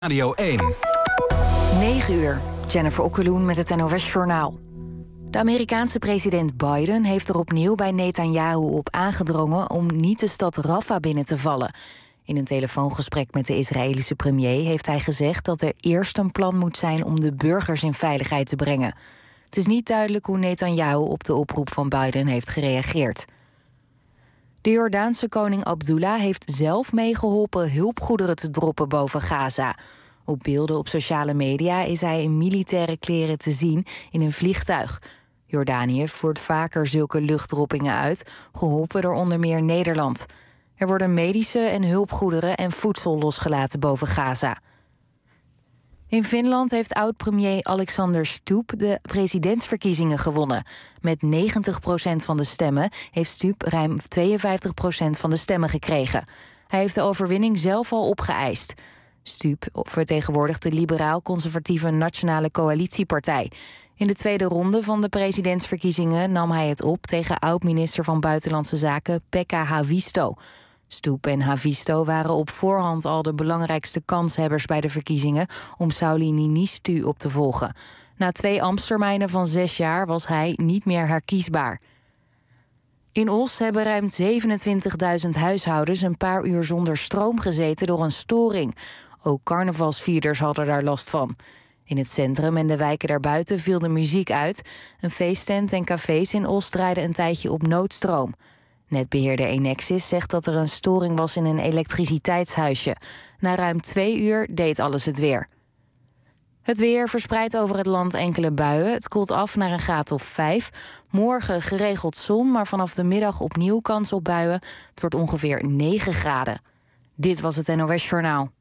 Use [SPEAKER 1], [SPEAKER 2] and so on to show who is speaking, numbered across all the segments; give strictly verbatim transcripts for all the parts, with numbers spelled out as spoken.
[SPEAKER 1] Radio één.
[SPEAKER 2] negen uur. Jennifer Okkeloen met het N O S-journaal. De Amerikaanse president Biden heeft er opnieuw bij Netanyahu op aangedrongen om niet de stad Rafah binnen te vallen. In een telefoongesprek met de Israëlische premier heeft hij gezegd dat er eerst een plan moet zijn om de burgers in veiligheid te brengen. Het is niet duidelijk hoe Netanyahu op de oproep van Biden heeft gereageerd. De Jordaanse koning Abdullah heeft zelf meegeholpen hulpgoederen te droppen boven Gaza. Op beelden op sociale media is hij in militaire kleren te zien in een vliegtuig. Jordanië voert vaker zulke luchtdroppingen uit, geholpen door onder meer Nederland. Er worden medische en hulpgoederen en voedsel losgelaten boven Gaza. In Finland heeft oud-premier Alexander Stubb de presidentsverkiezingen gewonnen. Met negentig procent van de stemmen heeft Stubb ruim tweeënvijftig procent van de stemmen gekregen. Hij heeft de overwinning zelf al opgeëist. Stubb vertegenwoordigt de liberaal-conservatieve Nationale Coalitiepartij. In de tweede ronde van de presidentsverkiezingen nam hij het op tegen oud-minister van Buitenlandse Zaken Pekka Haavisto. Stubb en Haavisto waren op voorhand al de belangrijkste kanshebbers bij de verkiezingen om Sauli Niinistu op te volgen. Na twee ambtstermijnen van zes jaar was hij niet meer herkiesbaar. In Os hebben ruim zevenentwintigduizend huishoudens een paar uur zonder stroom gezeten door een storing. Ook carnavalsvierders hadden daar last van. In het centrum en de wijken daarbuiten viel de muziek uit. Een feesttent en cafés in Os draaiden een tijdje op noodstroom. Netbeheerder Enexis zegt dat er een storing was in een elektriciteitshuisje. Na ruim twee uur deed alles het weer. Het weer verspreidt over het land enkele buien. Het koelt af naar een graad of vijf. Morgen geregeld zon, maar vanaf de middag opnieuw kans op buien. Het wordt ongeveer negen graden. Dit was het N O S-journaal.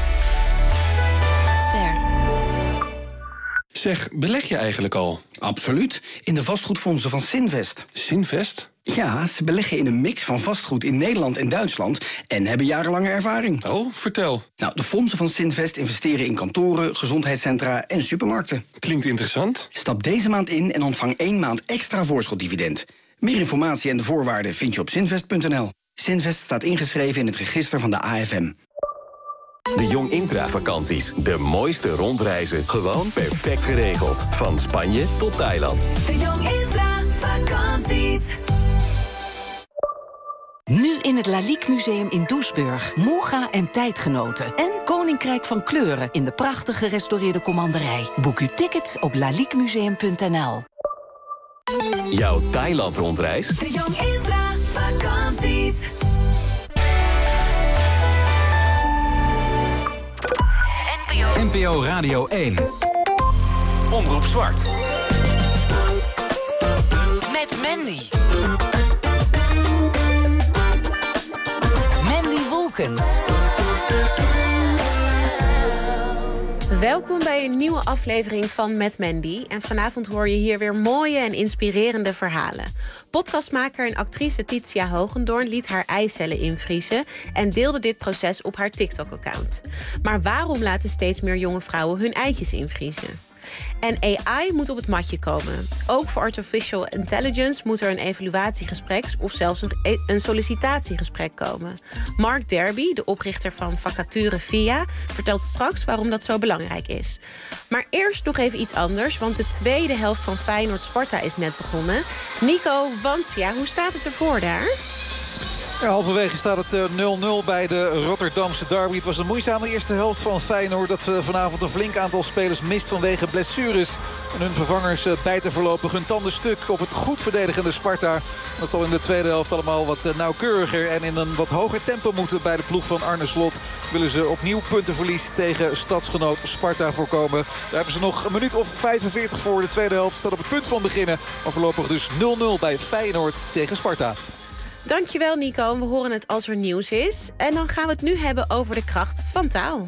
[SPEAKER 3] Ster.
[SPEAKER 4] Zeg, beleg je eigenlijk al?
[SPEAKER 5] Absoluut. In de vastgoedfondsen van Sinvest.
[SPEAKER 4] Sinvest?
[SPEAKER 5] Ja, ze beleggen in een mix van vastgoed in Nederland en Duitsland en hebben jarenlange ervaring.
[SPEAKER 4] Oh, vertel.
[SPEAKER 5] Nou, de fondsen van Sinvest investeren in kantoren, gezondheidscentra en supermarkten.
[SPEAKER 4] Klinkt interessant.
[SPEAKER 5] Stap deze maand in en ontvang één maand extra voorschotdividend. Meer informatie en de voorwaarden vind je op sinvest punt n l. Sinvest staat ingeschreven in het register van de A F M.
[SPEAKER 6] De Jong Intra-vakanties. De mooiste rondreizen. Gewoon perfect geregeld. Van Spanje tot Thailand.
[SPEAKER 3] De Jong Intra-vakanties.
[SPEAKER 7] Nu in het Lalique Museum in Doesburg. Moga en tijdgenoten. En Koninkrijk van Kleuren in de prachtig gerestaureerde commanderij. Boek uw tickets op laliquemuseum punt n l.
[SPEAKER 6] Jouw Thailand-rondreis?
[SPEAKER 3] De Jong Intra-vakanties.
[SPEAKER 1] N P O Radio één. Omroep Zwart.
[SPEAKER 7] Met Mandy. Mandy Wolkens.
[SPEAKER 8] Welkom bij een nieuwe aflevering van Met Mandy. En vanavond hoor je hier weer mooie en inspirerende verhalen. Podcastmaker en actrice Titia Hogendoorn liet haar eicellen invriezen en deelde dit proces op haar TikTok-account. Maar waarom laten steeds meer jonge vrouwen hun eitjes invriezen? En A I moet op het matje komen. Ook voor artificial intelligence moet er een evaluatiegesprek of zelfs een sollicitatiegesprek komen. Mark Derby, de oprichter van Vacature Via, vertelt straks waarom dat zo belangrijk is. Maar eerst nog even iets anders, want de tweede helft van Feyenoord-Sparta is net begonnen. Nico Wansia, hoe staat het ervoor daar?
[SPEAKER 9] Ja, halverwege staat het nul nul bij de Rotterdamse derby. Het was een moeizame eerste helft van Feyenoord dat vanavond een flink aantal spelers mist vanwege blessures. En hun vervangers bijten voorlopig hun tanden stuk op het goed verdedigende Sparta. Dat zal in de tweede helft allemaal wat nauwkeuriger en in een wat hoger tempo moeten bij de ploeg van Arne Slot. Willen ze opnieuw puntenverlies tegen stadsgenoot Sparta voorkomen. Daar hebben ze nog een minuut of vijfenveertig voor. De tweede helft staat op het punt van beginnen. Maar voorlopig dus nul nul bij Feyenoord tegen Sparta.
[SPEAKER 8] Dankjewel Nico, we horen het als er nieuws is. En dan gaan we het nu hebben over de kracht van taal.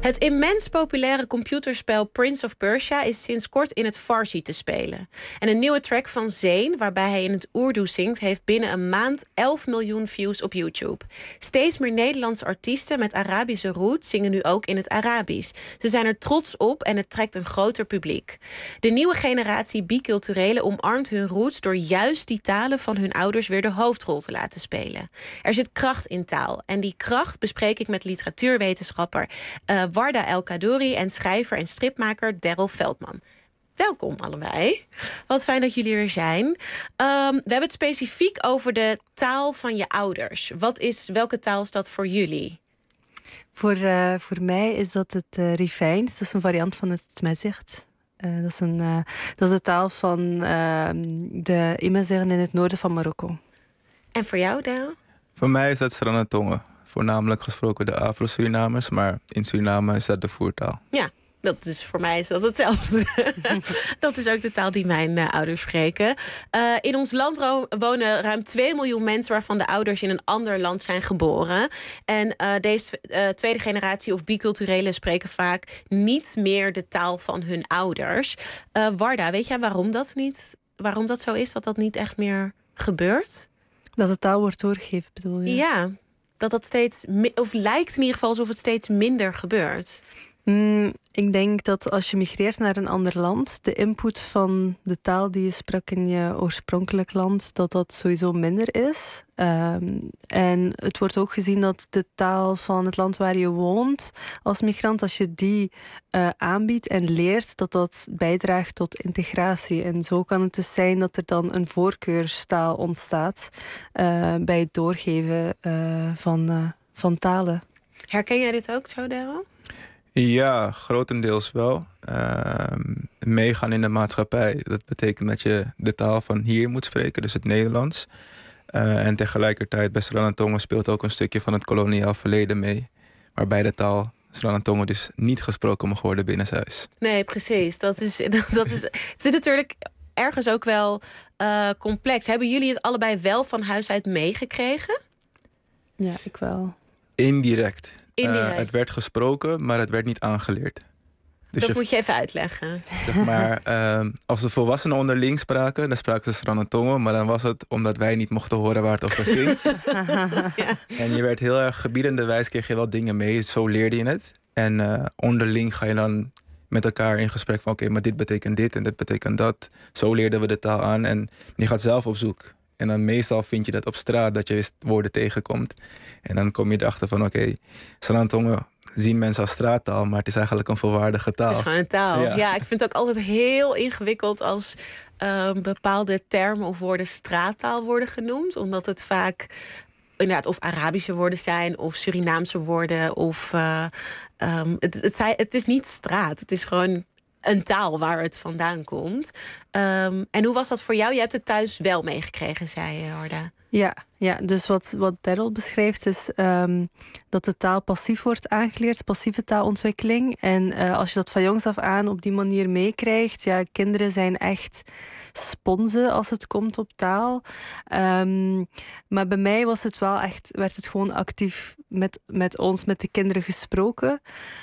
[SPEAKER 8] Het immens populaire computerspel Prince of Persia is sinds kort in het Farsi te spelen. En een nieuwe track van Zayn, waarbij hij in het Urdu zingt, heeft binnen een maand elf miljoen views op YouTube. Steeds meer Nederlandse artiesten met Arabische roots zingen nu ook in het Arabisch. Ze zijn er trots op en het trekt een groter publiek. De nieuwe generatie biculturelen omarmt hun roots door juist die talen van hun ouders weer de hoofdrol te laten spelen. Er zit kracht in taal en die kracht bespreek ik met literatuurwetenschapper uh, Warda El Kadouri en schrijver en stripmaker Daryl Veldman. Welkom allebei. Wat fijn dat jullie er zijn. Um, we hebben het specifiek over de taal van je ouders. Wat is, welke taal is dat voor jullie?
[SPEAKER 10] Voor, uh, voor mij is dat het uh, Rifijns. Dat is een variant van het Tmazight. Uh, dat, is een, uh, dat is de taal van uh, de Imazighen in het noorden van Marokko.
[SPEAKER 8] En voor jou, Daryl?
[SPEAKER 11] Voor mij is dat Sranan-Tongen. Voornamelijk gesproken de Afro-Surinamers, maar in Suriname is dat de voertaal.
[SPEAKER 8] Ja, dat is, voor mij is dat hetzelfde. Dat is ook de taal die mijn uh, ouders spreken. Uh, in ons land ro- wonen ruim twee miljoen mensen waarvan de ouders in een ander land zijn geboren. En uh, deze uh, tweede generatie of biculturelen spreken vaak niet meer de taal van hun ouders. Uh, Warda, weet jij waarom dat niet, waarom dat zo is, dat dat niet echt meer gebeurt?
[SPEAKER 10] Dat de taal wordt doorgegeven, bedoel je?
[SPEAKER 8] Ja, dat dat steeds, of lijkt in ieder geval alsof het steeds minder gebeurt.
[SPEAKER 10] Mm, ik denk dat als je migreert naar een ander land, de input van de taal die je sprak in je oorspronkelijk land, dat dat sowieso minder is. Um, en het wordt ook gezien dat de taal van het land waar je woont als migrant, als je die uh, aanbiedt en leert, dat dat bijdraagt tot integratie. En zo kan het dus zijn dat er dan een voorkeurstaal ontstaat uh, bij het doorgeven uh, van, uh, van talen.
[SPEAKER 8] Herken jij dit ook zo, Daryl?
[SPEAKER 11] Ja, grotendeels wel. Uh, meegaan in de maatschappij. Dat betekent dat je de taal van hier moet spreken, dus het Nederlands. Uh, en tegelijkertijd bij Sranan-Tongen speelt ook een stukje van het koloniaal verleden mee. Waarbij de taal Sranan-Tongen dus niet gesproken mag worden binnenshuis.
[SPEAKER 8] Nee, precies. Dat is, dat is, het is natuurlijk ergens ook wel uh, complex. Hebben jullie het allebei wel van huis uit meegekregen?
[SPEAKER 10] Ja, ik wel.
[SPEAKER 11] Indirect.
[SPEAKER 8] Indirect.
[SPEAKER 11] Uh, het werd gesproken, maar het werd niet aangeleerd. Dus
[SPEAKER 8] dat
[SPEAKER 11] je,
[SPEAKER 8] moet je even uitleggen.
[SPEAKER 11] Zeg maar, uh, als de volwassenen onderling spraken, dan spraken ze Sranan-Tongen, maar dan was het omdat wij niet mochten horen waar het over ging. Ja. En je werd heel erg gebiedende wijs, kreeg je wel dingen mee, zo leerde je het. En uh, onderling ga je dan met elkaar in gesprek van oké, okay, maar dit betekent dit en dit betekent dat. Zo leerden we de taal aan en je gaat zelf op zoek. En dan meestal vind je dat op straat, dat je woorden tegenkomt. En dan kom je erachter van oké, okay, Sranan-Tongen zien mensen als straattaal, maar het is eigenlijk een volwaardige taal.
[SPEAKER 8] Het is gewoon een taal. Ja,
[SPEAKER 11] ja
[SPEAKER 8] ik vind het ook altijd heel ingewikkeld als uh, bepaalde termen of woorden straattaal worden genoemd. Omdat het vaak inderdaad of Arabische woorden zijn of Surinaamse woorden. Of uh, um, het, het, het, het is niet straat, het is gewoon een taal waar het vandaan komt. Um, en hoe was dat voor jou? Je hebt het thuis wel meegekregen, zei je, Warda.
[SPEAKER 10] Ja, ja, dus wat, wat Daryl beschrijft is um, dat de taal passief wordt aangeleerd, passieve taalontwikkeling. En uh, als je dat van jongs af aan op die manier meekrijgt, ja, kinderen zijn echt sponsen als het komt op taal. Um, maar bij mij was het wel echt, werd het gewoon actief met, met ons, met de kinderen gesproken.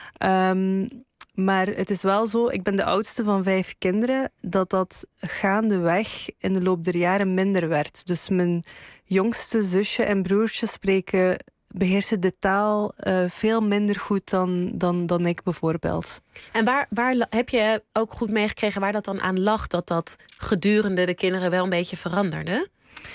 [SPEAKER 10] Um, Maar het is wel zo, ik ben de oudste van vijf kinderen, dat dat gaandeweg in de loop der jaren minder werd. Dus mijn jongste zusje en broertje spreken, beheersen de taal uh, veel minder goed dan, dan, dan ik bijvoorbeeld.
[SPEAKER 8] En waar, waar heb je ook goed meegekregen waar dat dan aan lag, dat dat gedurende de kinderen wel een beetje veranderde?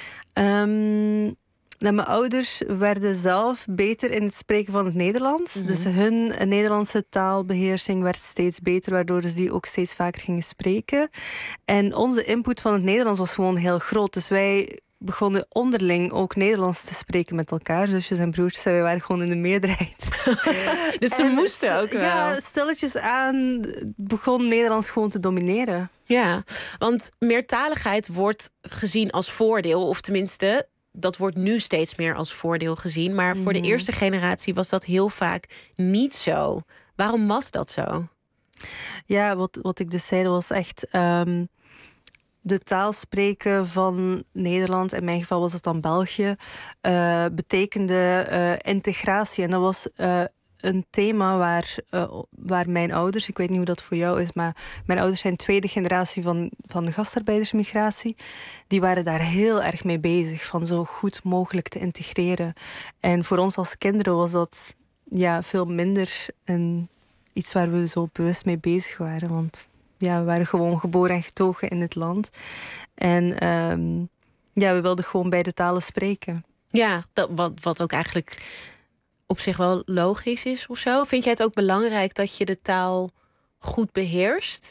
[SPEAKER 10] Um, Nou, mijn ouders werden zelf beter in het spreken van het Nederlands. Mm-hmm. Dus hun Nederlandse taalbeheersing werd steeds beter, waardoor ze die ook steeds vaker gingen spreken. En onze input van het Nederlands was gewoon heel groot. Dus wij begonnen onderling ook Nederlands te spreken met elkaar. Zusjes en broertjes, en wij waren gewoon in de meerderheid.
[SPEAKER 8] Dus ze moesten ook wel.
[SPEAKER 10] Ja, stilletjes aan begon Nederlands gewoon te domineren.
[SPEAKER 8] Ja, want meertaligheid wordt gezien als voordeel, of tenminste, dat wordt nu steeds meer als voordeel gezien. Maar voor de eerste generatie was dat heel vaak niet zo. Waarom was dat zo?
[SPEAKER 10] Ja, wat, wat ik dus zei, dat was echt Um, de taal spreken van Nederland, in mijn geval was het dan België, uh, betekende uh, integratie. En dat was uh, een thema waar, uh, waar mijn ouders, ik weet niet hoe dat voor jou is, maar mijn ouders zijn tweede generatie van, van de gastarbeidersmigratie. Die waren daar heel erg mee bezig, van zo goed mogelijk te integreren. En voor ons als kinderen was dat ja, veel minder een, iets waar we zo bewust mee bezig waren. Want ja, we waren gewoon geboren en getogen in het land. En um, ja, we wilden gewoon beide talen spreken.
[SPEAKER 8] Ja, dat, wat, wat ook eigenlijk op zich wel logisch is of zo. Vind jij het ook belangrijk dat je de taal goed beheerst?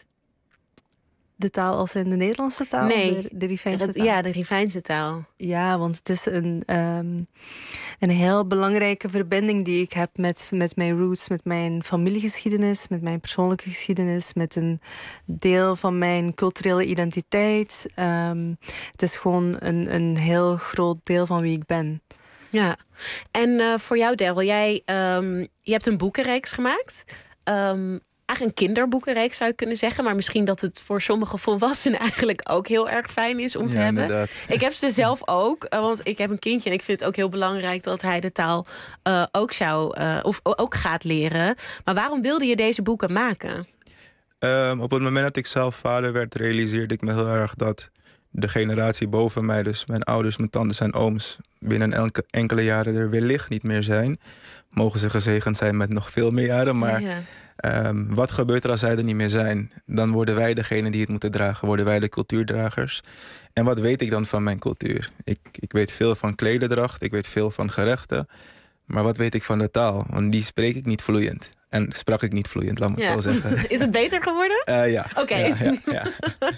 [SPEAKER 10] De taal als in de Nederlandse taal?
[SPEAKER 8] Nee,
[SPEAKER 10] de, de Rivijnse taal?
[SPEAKER 8] Ja, de Rivijnse taal.
[SPEAKER 10] Ja, want het is een, um, een heel belangrijke verbinding die ik heb met, met mijn roots, met mijn familiegeschiedenis, met mijn persoonlijke geschiedenis, met een deel van mijn culturele identiteit. Um, het is gewoon een, een heel groot deel van wie ik ben.
[SPEAKER 8] Ja, en uh, voor jou, Daryl, jij um, je hebt een boekenreeks gemaakt. Um, Eigenlijk een kinderboekenreeks zou je kunnen zeggen. Maar misschien dat het voor sommige volwassenen eigenlijk ook heel erg fijn is om te
[SPEAKER 11] ja,
[SPEAKER 8] hebben.
[SPEAKER 11] Inderdaad.
[SPEAKER 8] Ik heb ze zelf ook. Want ik heb een kindje en ik vind het ook heel belangrijk dat hij de taal uh, ook zou uh, of ook gaat leren. Maar waarom wilde je deze boeken maken?
[SPEAKER 11] Um, op het moment dat ik zelf vader werd, realiseerde ik me heel erg dat de generatie boven mij, dus mijn ouders, mijn tantes en ooms, binnen elke, enkele jaren er wellicht niet meer zijn. Mogen ze gezegend zijn met nog veel meer jaren, maar
[SPEAKER 8] Ja.
[SPEAKER 11] Um, wat gebeurt er als zij er niet meer zijn? Dan worden wij degene die het moeten dragen, worden wij de cultuurdragers. En wat weet ik dan van mijn cultuur? Ik, ik weet veel van klederdracht, ik weet veel van gerechten. Maar wat weet ik van de taal? Want die spreek ik niet vloeiend. En sprak ik niet vloeiend, laat me
[SPEAKER 8] Ja.
[SPEAKER 11] het zo zeggen.
[SPEAKER 8] Is het beter geworden?
[SPEAKER 11] Uh, ja.
[SPEAKER 8] Oké.
[SPEAKER 11] Okay. Ja, ja, ja.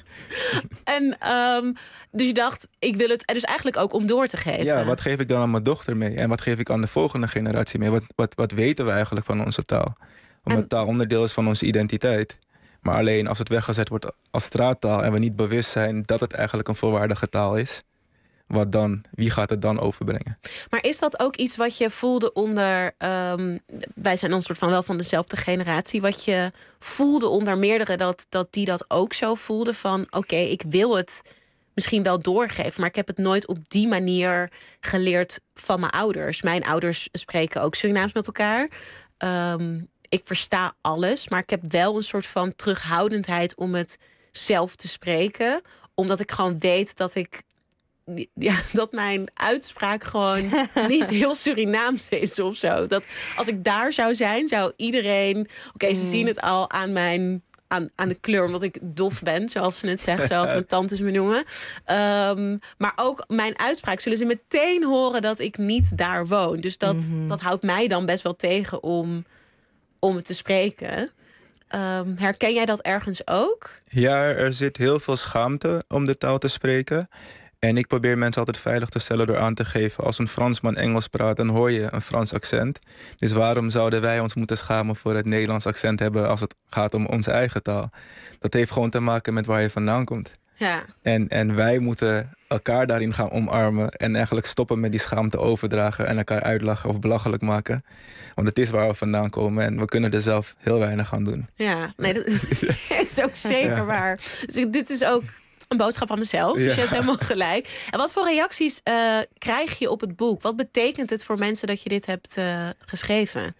[SPEAKER 8] En um, dus je dacht, ik wil het dus eigenlijk ook om door te geven.
[SPEAKER 11] Ja, wat geef ik dan aan mijn dochter mee? En wat geef ik aan de volgende generatie mee? Wat, wat, wat weten we eigenlijk van onze taal? Omdat en... taal onderdeel is van onze identiteit. Maar alleen als het weggezet wordt als straattaal en we niet bewust zijn dat het eigenlijk een volwaardige taal is, wat dan? Wie gaat het dan overbrengen?
[SPEAKER 8] Maar is dat ook iets wat je voelde onder... Um, wij zijn een soort van wel van dezelfde generatie. Wat je voelde onder meerdere dat, dat die dat ook zo voelden van oké, okay, ik wil het misschien wel doorgeven, maar ik heb het nooit op die manier geleerd van mijn ouders. Mijn ouders spreken ook Surinaams met elkaar. Um, ik versta alles, maar ik heb wel een soort van terughoudendheid om het zelf te spreken. Omdat ik gewoon weet dat ik... Ja, dat mijn uitspraak gewoon niet heel Surinaams is of zo. Dat als ik daar zou zijn, zou iedereen... Oké, okay, ze zien het al aan mijn... Aan, aan de kleur, omdat ik dof ben, zoals ze het zegt, zoals mijn tantes me noemen. Um, maar ook mijn uitspraak zullen ze meteen horen dat ik niet daar woon. Dus dat, mm-hmm. dat houdt mij dan best wel tegen om, om het te spreken. Um, herken jij dat ergens ook?
[SPEAKER 11] Ja, er zit heel veel schaamte om de taal te spreken. En ik probeer mensen altijd veilig te stellen door aan te geven, als een Fransman Engels praat, dan hoor je een Frans accent. Dus waarom zouden wij ons moeten schamen voor het Nederlands accent hebben als het gaat om onze eigen taal? Dat heeft gewoon te maken met waar je vandaan komt.
[SPEAKER 8] Ja.
[SPEAKER 11] En, en wij moeten elkaar daarin gaan omarmen en eigenlijk stoppen met die schaamte overdragen en elkaar uitlachen of belachelijk maken. Want het is waar we vandaan komen en we kunnen er zelf heel weinig aan doen.
[SPEAKER 8] Ja, nee, dat is ook zeker ja. waar. Dus dit is ook een boodschap van mezelf, dus ja. je hebt helemaal gelijk. En wat voor reacties uh, krijg je op het boek? Wat betekent het voor mensen dat je dit hebt uh, geschreven?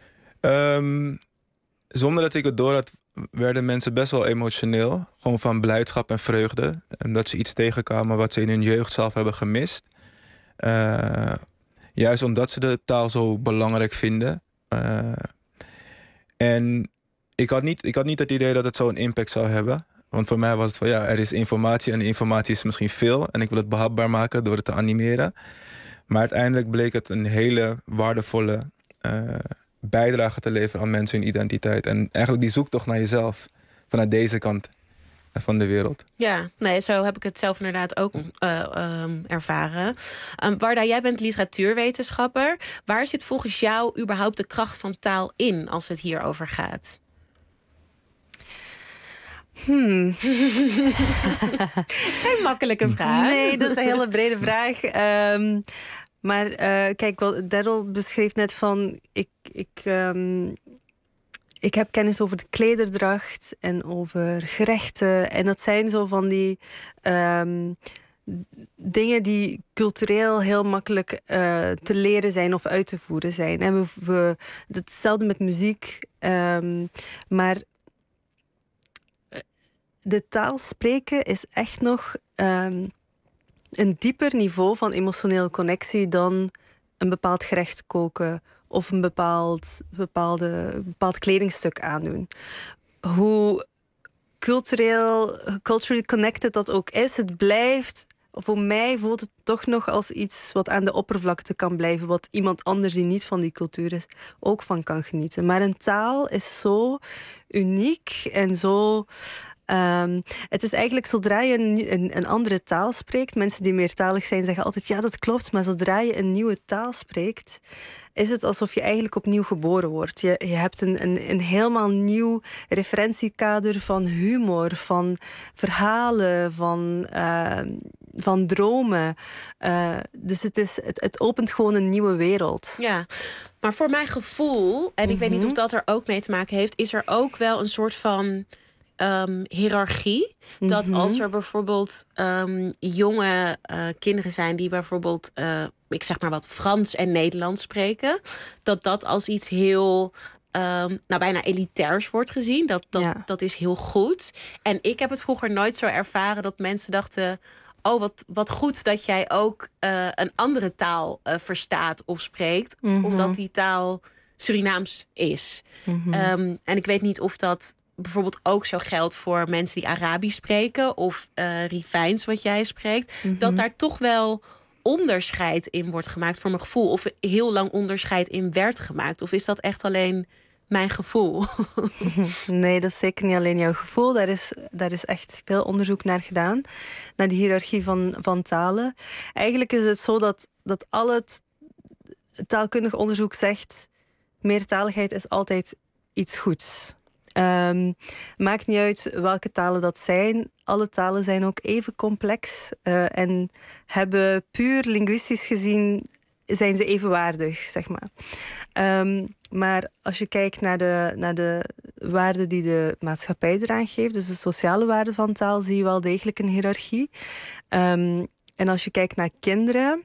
[SPEAKER 11] Um, zonder dat ik het door had, werden mensen best wel emotioneel. Gewoon van blijdschap en vreugde. En dat ze iets tegenkwamen wat ze in hun jeugd zelf hebben gemist. Uh, juist omdat ze de taal zo belangrijk vinden. Uh, en ik had, niet, ik had niet het idee dat het zo'n impact zou hebben. Want voor mij was het van ja, er is informatie en die informatie is misschien veel. En ik wil het behapbaar maken door het te animeren. Maar uiteindelijk bleek het een hele waardevolle uh, bijdrage te leveren aan mensen hun identiteit. En eigenlijk die zoektocht naar jezelf vanuit deze kant van de wereld.
[SPEAKER 8] Ja, nee, zo heb ik het zelf inderdaad ook uh, um, ervaren. Um, Warda, jij bent literatuurwetenschapper. Waar zit volgens jou überhaupt de kracht van taal in als het hierover gaat?
[SPEAKER 10] Hmm.
[SPEAKER 8] Geen makkelijke vraag.
[SPEAKER 10] Nee, dat is een hele brede vraag. Um, maar uh, kijk, wat Daryl beschreef net van... Ik, ik, um, ik heb kennis over de klederdracht en over gerechten. En dat zijn zo van die... Um, dingen die cultureel heel makkelijk uh, te leren zijn of uit te voeren zijn. En we, we, hetzelfde met muziek. Um, maar de taal spreken is echt nog um, een dieper niveau van emotionele connectie dan een bepaald gerecht koken of een bepaald, bepaalde, bepaald kledingstuk aandoen. Hoe cultureel, culturally connected dat ook is, het blijft, voor mij voelt het toch nog als iets wat aan de oppervlakte kan blijven, wat iemand anders die niet van die cultuur is ook van kan genieten. Maar een taal is zo uniek en zo... Um, het is eigenlijk zodra je een, een, een andere taal spreekt, mensen die meertalig zijn zeggen altijd ja, dat klopt, maar zodra je een nieuwe taal spreekt, is het alsof je eigenlijk opnieuw geboren wordt. Je, je hebt een, een, een helemaal nieuw referentiekader van humor, van verhalen, van, uh, van dromen. Uh, dus het, is, het, het opent gewoon een nieuwe wereld.
[SPEAKER 8] Ja, maar voor mijn gevoel, en ik mm-hmm. weet niet of dat er ook mee te maken heeft, is er ook wel een soort van Um, hiërarchie. Mm-hmm. Dat als er bijvoorbeeld um, jonge uh, kinderen zijn die bijvoorbeeld, uh, ik zeg maar wat, Frans en Nederlands spreken, dat dat als iets heel, um, nou bijna elitairs wordt gezien. Dat, dat, ja. dat is heel goed. En ik heb het vroeger nooit zo ervaren dat mensen dachten, oh, wat, wat goed dat jij ook uh, een andere taal uh, verstaat of spreekt, mm-hmm. omdat die taal Surinaams is. Mm-hmm. Um, en ik weet niet of dat bijvoorbeeld ook zo geldt voor mensen die Arabisch spreken of uh, Rifijns, wat jij spreekt, mm-hmm. dat daar toch wel onderscheid in wordt gemaakt voor mijn gevoel, of heel lang onderscheid in werd gemaakt, of is dat echt alleen mijn gevoel?
[SPEAKER 10] Nee, dat is zeker niet alleen jouw gevoel. Daar is, daar is echt veel onderzoek naar gedaan, naar die hiërarchie van, van talen. Eigenlijk is het zo dat, dat al het taalkundig onderzoek zegt, meertaligheid is altijd iets goeds. Um, maakt niet uit welke talen dat zijn. Alle talen zijn ook even complex uh, en hebben puur linguïstisch gezien zijn ze evenwaardig, zeg maar. Um, maar als je kijkt naar de, naar de waarden die de maatschappij eraan geeft, dus de sociale waarden van taal, zie je wel degelijk een hiërarchie. Um, en als je kijkt naar kinderen,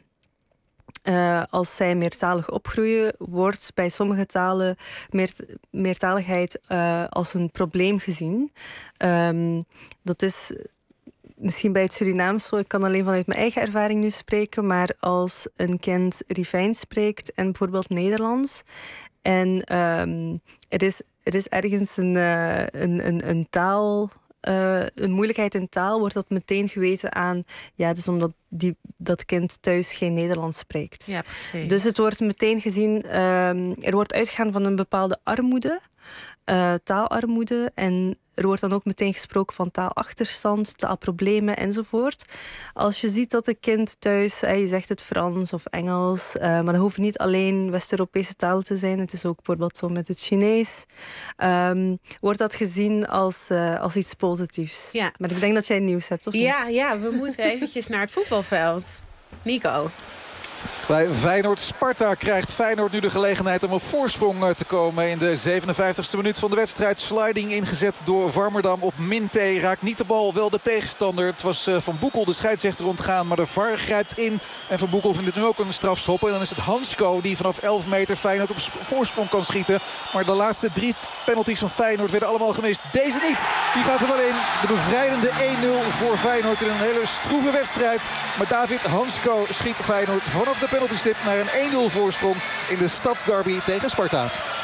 [SPEAKER 10] Uh, als zij meertalig opgroeien, wordt bij sommige talen meer, meertaligheid uh, als een probleem gezien. Um, dat is misschien bij het Surinaams zo. Ik kan alleen vanuit mijn eigen ervaring nu spreken, maar als een kind Rifijns spreekt en bijvoorbeeld Nederlands, en um, er, is, er is ergens een, uh, een, een, een taal... Uh, een moeilijkheid in taal, wordt dat meteen geweten aan, ja, het is omdat die, dat kind thuis geen Nederlands spreekt.
[SPEAKER 8] Ja, precies.
[SPEAKER 10] Dus het wordt meteen gezien, um, er wordt uitgegaan van een bepaalde armoede, uh, taalarmoede, en er wordt dan ook meteen gesproken van taalachterstand, taalproblemen enzovoort. Als je ziet dat een kind thuis, uh, je zegt het Frans of Engels, uh, maar dat hoeven niet alleen West-Europese talen te zijn, het is ook bijvoorbeeld zo met het Chinees, um, wordt dat gezien als, uh, als iets positiefs.
[SPEAKER 8] Ja.
[SPEAKER 10] Maar ik denk dat jij nieuws hebt, of niet?
[SPEAKER 8] Ja, ja, we moeten eventjes naar het voetbalveld. Nico.
[SPEAKER 9] Bij Feyenoord-Sparta krijgt Feyenoord nu de gelegenheid om op voorsprong te komen. In de zevenenvijftigste minuut van de wedstrijd. Sliding ingezet door Warmerdam op Minté. Raakt niet de bal, wel de tegenstander. Het was Van Boekel, de scheidsrechter, ontgaan. Maar de V A R grijpt in. En Van Boekel vindt het nu ook een strafschop. En dan is het Hansko die vanaf elf meter Feyenoord op voorsprong kan schieten. Maar de laatste drie penalties van Feyenoord werden allemaal gemist. Deze niet. Die gaat er wel in. De bevrijdende één nul voor Feyenoord in een hele stroeve wedstrijd. Maar David Hansko schiet Feyenoord vanaf de penaltystip naar een één nul voorsprong in de stadsderby tegen Sparta.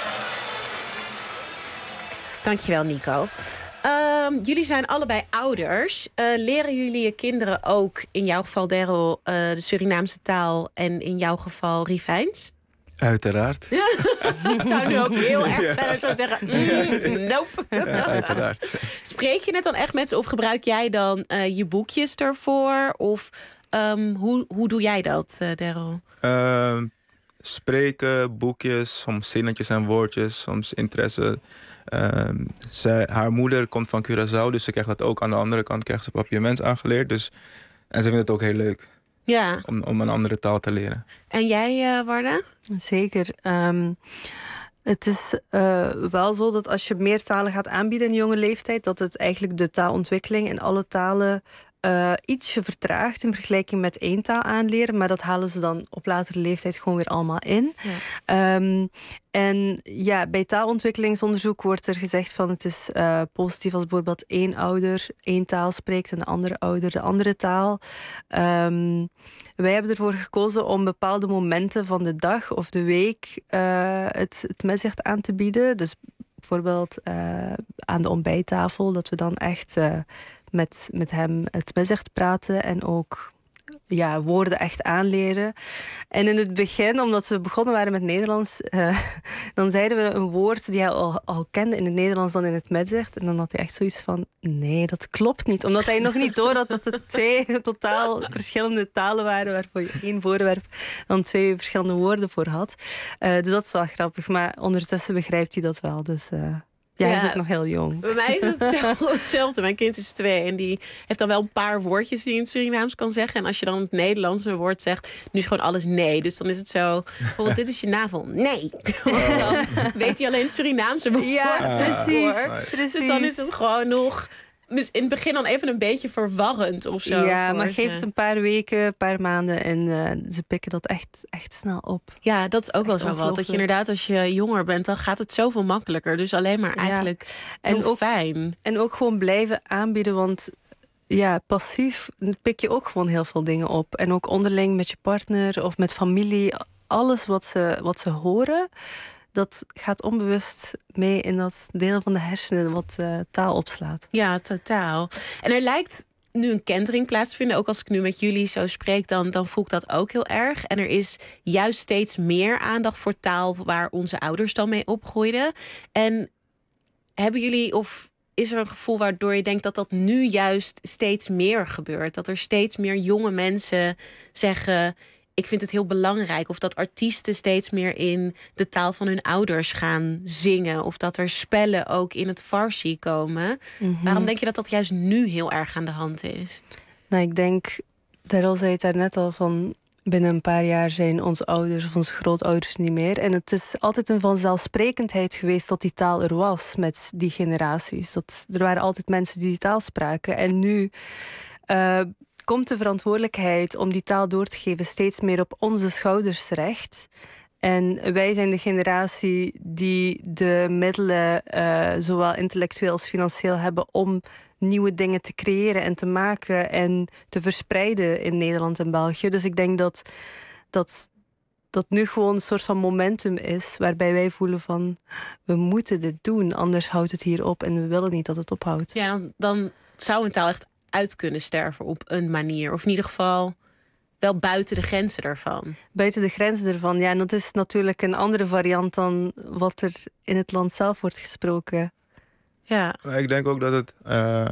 [SPEAKER 8] Dankjewel, Nico. Um, jullie zijn allebei ouders. Uh, leren jullie je kinderen ook, in jouw geval Daryl, uh, de Surinaamse taal en in jouw geval Rifijns?
[SPEAKER 11] Uiteraard.
[SPEAKER 8] Het zou nu ook heel erg zijn als ik zou zeggen, mm, nope.
[SPEAKER 11] Ja, uiteraard.
[SPEAKER 8] Spreek je het dan echt met ze of gebruik jij dan uh, je boekjes ervoor? Of um, hoe, hoe doe jij dat, uh, Daryl?
[SPEAKER 11] Uh, spreken, boekjes, soms zinnetjes en woordjes, soms interesse. Uh, zij, haar moeder komt van Curaçao, dus ze krijgt dat ook. Aan de andere kant krijgt ze papiaments aangeleerd. Dus, en ze vindt het ook heel leuk.
[SPEAKER 8] Ja.
[SPEAKER 11] Om, om een andere taal te leren.
[SPEAKER 8] En jij, uh, Warda?
[SPEAKER 10] Zeker. Um, het is uh, wel zo dat als je meer talen gaat aanbieden in jonge leeftijd, dat het eigenlijk de taalontwikkeling in alle talen uh, ietsje vertraagd in vergelijking met één taal aanleren. Maar dat halen ze dan op latere leeftijd gewoon weer allemaal in. Ja. Um, en ja, bij taalontwikkelingsonderzoek wordt er gezegd van het is uh, positief als bijvoorbeeld één ouder één taal spreekt en de andere ouder de andere taal. Um, wij hebben ervoor gekozen om bepaalde momenten van de dag of de week uh, het, het meszicht aan te bieden. Dus bijvoorbeeld uh, aan de ontbijttafel, dat we dan echt uh, met, met hem het meszicht praten en ook ja, woorden echt aanleren. En in het begin, omdat we begonnen waren met Nederlands, uh, dan zeiden we een woord die hij al, al kende in het Nederlands dan in het meszicht. En dan had hij echt zoiets van, nee, dat klopt niet. Omdat hij nog niet door had dat het twee totaal verschillende talen waren, waarvoor je één voorwerp dan twee verschillende woorden voor had. Uh, dus dat is wel grappig. Maar ondertussen begrijpt hij dat wel. Dus uh, ja, hij is ook nog heel jong.
[SPEAKER 8] Bij mij is het hetzelfde. Mijn kind is twee en die heeft dan wel een paar woordjes die in het Surinaams kan zeggen. En als je dan in het Nederlands een woord zegt, nu is gewoon alles nee. Dus dan is het zo, bijvoorbeeld dit is je navel. Nee. Dan weet hij alleen het Surinaamse woord.
[SPEAKER 10] Ja, precies, precies.
[SPEAKER 8] Dus dan is het gewoon nog dus in het begin dan even een beetje verwarrend of zo.
[SPEAKER 10] Ja, maar geef het een paar weken, een paar maanden en uh, ze pikken dat echt, echt snel op.
[SPEAKER 8] Ja, dat is ook wel zo wat. Dat je inderdaad, als je jonger bent, dan gaat het zoveel makkelijker. Dus alleen maar eigenlijk ja. heel
[SPEAKER 10] en ook,
[SPEAKER 8] fijn.
[SPEAKER 10] En ook gewoon blijven aanbieden, want ja, passief pik je ook gewoon heel veel dingen op. En ook onderling met je partner of met familie. Alles wat ze, wat ze horen, dat gaat onbewust mee in dat deel van de hersenen wat uh, taal opslaat.
[SPEAKER 8] Ja, totaal. En er lijkt nu een kentering plaats te vinden. Ook als ik nu met jullie zo spreek, dan, dan voel ik dat ook heel erg. En er is juist steeds meer aandacht voor taal waar onze ouders dan mee opgroeiden. En hebben jullie, of is er een gevoel waardoor je denkt dat dat nu juist steeds meer gebeurt? Dat er steeds meer jonge mensen zeggen, ik vind het heel belangrijk. Of dat artiesten steeds meer in de taal van hun ouders gaan zingen. Of dat er spellen ook in het Farsi komen. Mm-hmm. Waarom denk je dat dat juist nu heel erg aan de hand is?
[SPEAKER 10] Nou, ik denk, Daryl zei het daar net al van, binnen een paar jaar zijn onze ouders of onze grootouders niet meer. En het is altijd een vanzelfsprekendheid geweest dat die taal er was met die generaties. Dat, er waren altijd mensen die die taal spraken. En nu Uh, komt de verantwoordelijkheid om die taal door te geven steeds meer op onze schouders terecht. En wij zijn de generatie die de middelen, uh, zowel intellectueel als financieel, hebben om nieuwe dingen te creëren en te maken en te verspreiden in Nederland en België. Dus ik denk dat dat, dat nu gewoon een soort van momentum is waarbij wij voelen van, we moeten dit doen, anders houdt het hier op en we willen niet dat het ophoudt.
[SPEAKER 8] Ja, dan, dan zou een taal echt uit kunnen sterven op een manier. Of in ieder geval wel buiten de grenzen ervan.
[SPEAKER 10] Buiten de grenzen ervan, ja. En dat is natuurlijk een andere variant dan wat er in het land zelf wordt gesproken.
[SPEAKER 8] Ja.
[SPEAKER 11] Maar ik denk ook dat het uh,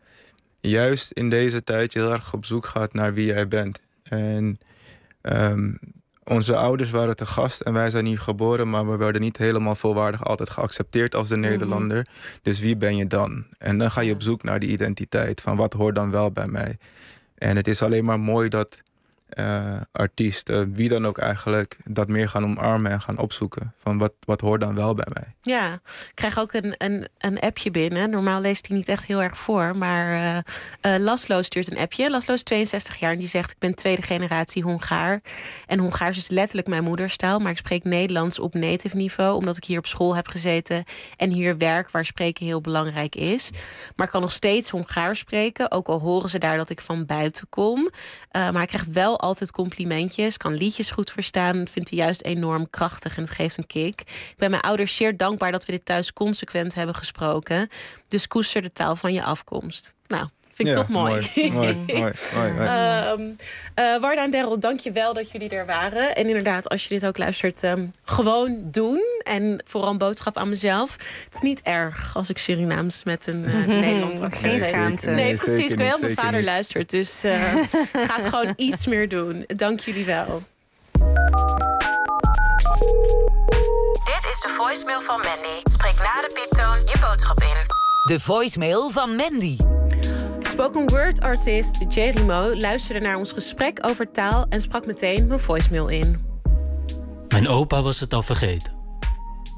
[SPEAKER 11] juist in deze tijd je heel erg op zoek gaat naar wie jij bent. En um, onze ouders waren te gast en wij zijn hier geboren, maar we werden niet helemaal volwaardig altijd geaccepteerd als de Nederlander. Mm-hmm. Dus wie ben je dan? En dan ga je op zoek naar die identiteit, van wat hoort dan wel bij mij. En het is alleen maar mooi dat uh, artiesten, wie dan ook eigenlijk, dat meer gaan omarmen en gaan opzoeken. Van wat, wat hoort dan wel bij mij.
[SPEAKER 8] Ja, ik krijg ook een, een, een appje binnen. Normaal leest hij niet echt heel erg voor. Maar uh, uh, Laszlo stuurt een appje. Laszlo is tweeënzestig jaar en die zegt, ik ben tweede generatie Hongaar. En Hongaars is letterlijk mijn moederstaal. Maar ik spreek Nederlands op native niveau. Omdat ik hier op school heb gezeten. En hier werk waar spreken heel belangrijk is. Maar ik kan nog steeds Hongaars spreken. Ook al horen ze daar dat ik van buiten kom. Uh, maar ik krijg wel altijd complimentjes. Kan liedjes goed verstaan. Dat vindt hij juist enorm krachtig en het geeft een kick. Ik ben mijn ouders zeer dankbaar dat we dit thuis consequent hebben gesproken. Dus koester de taal van je afkomst. Nou, vind ik
[SPEAKER 11] ja,
[SPEAKER 8] toch mooi.
[SPEAKER 11] mooi, mooi, mooi, mooi, mooi.
[SPEAKER 8] Um, uh, Warda en Daryl, dank je wel dat jullie er waren. En inderdaad, als je dit ook luistert, um, gewoon doen. En vooral een boodschap aan mezelf. Het is niet erg als ik Surinaams met een uh, Nederlands accent
[SPEAKER 10] Geen schaamte.
[SPEAKER 8] Nee,
[SPEAKER 11] Nee,
[SPEAKER 8] precies.
[SPEAKER 11] zeker
[SPEAKER 8] Ik weet
[SPEAKER 11] niet,
[SPEAKER 8] dat mijn vader
[SPEAKER 11] niet.
[SPEAKER 8] luistert. Dus uh, ga het gewoon iets meer doen. Dank jullie wel.
[SPEAKER 12] Dit is de voicemail van Mandy. Spreek na de pieptoon je boodschap in.
[SPEAKER 7] De voicemail van Mandy.
[SPEAKER 8] Spoken word artist Jerry Mo luisterde naar ons gesprek over taal en sprak meteen mijn voicemail in.
[SPEAKER 13] Mijn opa was het al vergeten.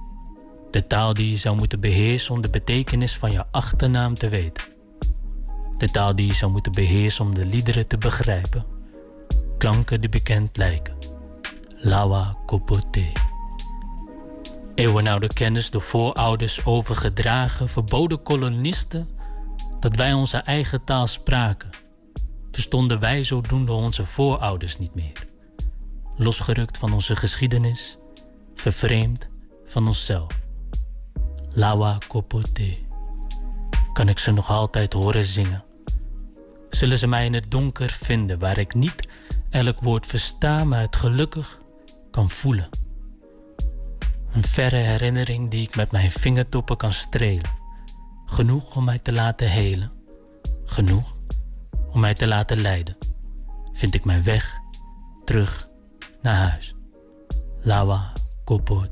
[SPEAKER 13] De taal die je zou moeten beheersen om de betekenis van je achternaam te weten. De taal die je zou moeten beheersen om de liederen te begrijpen. Klanken die bekend lijken. Lawa Kopote. Eeuwenoude kennis door voorouders overgedragen. Verboden kolonisten dat wij onze eigen taal spraken. Verstonden wij zodoende onze voorouders niet meer. Losgerukt van onze geschiedenis. Vervreemd van onszelf. Lawa Kopote. Kan ik ze nog altijd horen zingen? Zullen ze mij in het donker vinden, waar ik niet elk woord versta, maar het gelukkig kan voelen? Een verre herinnering die ik met mijn vingertoppen kan strelen. Genoeg om mij te laten helen. Genoeg om mij te laten leiden. Vind ik mijn weg terug naar huis. Lawa Kopote.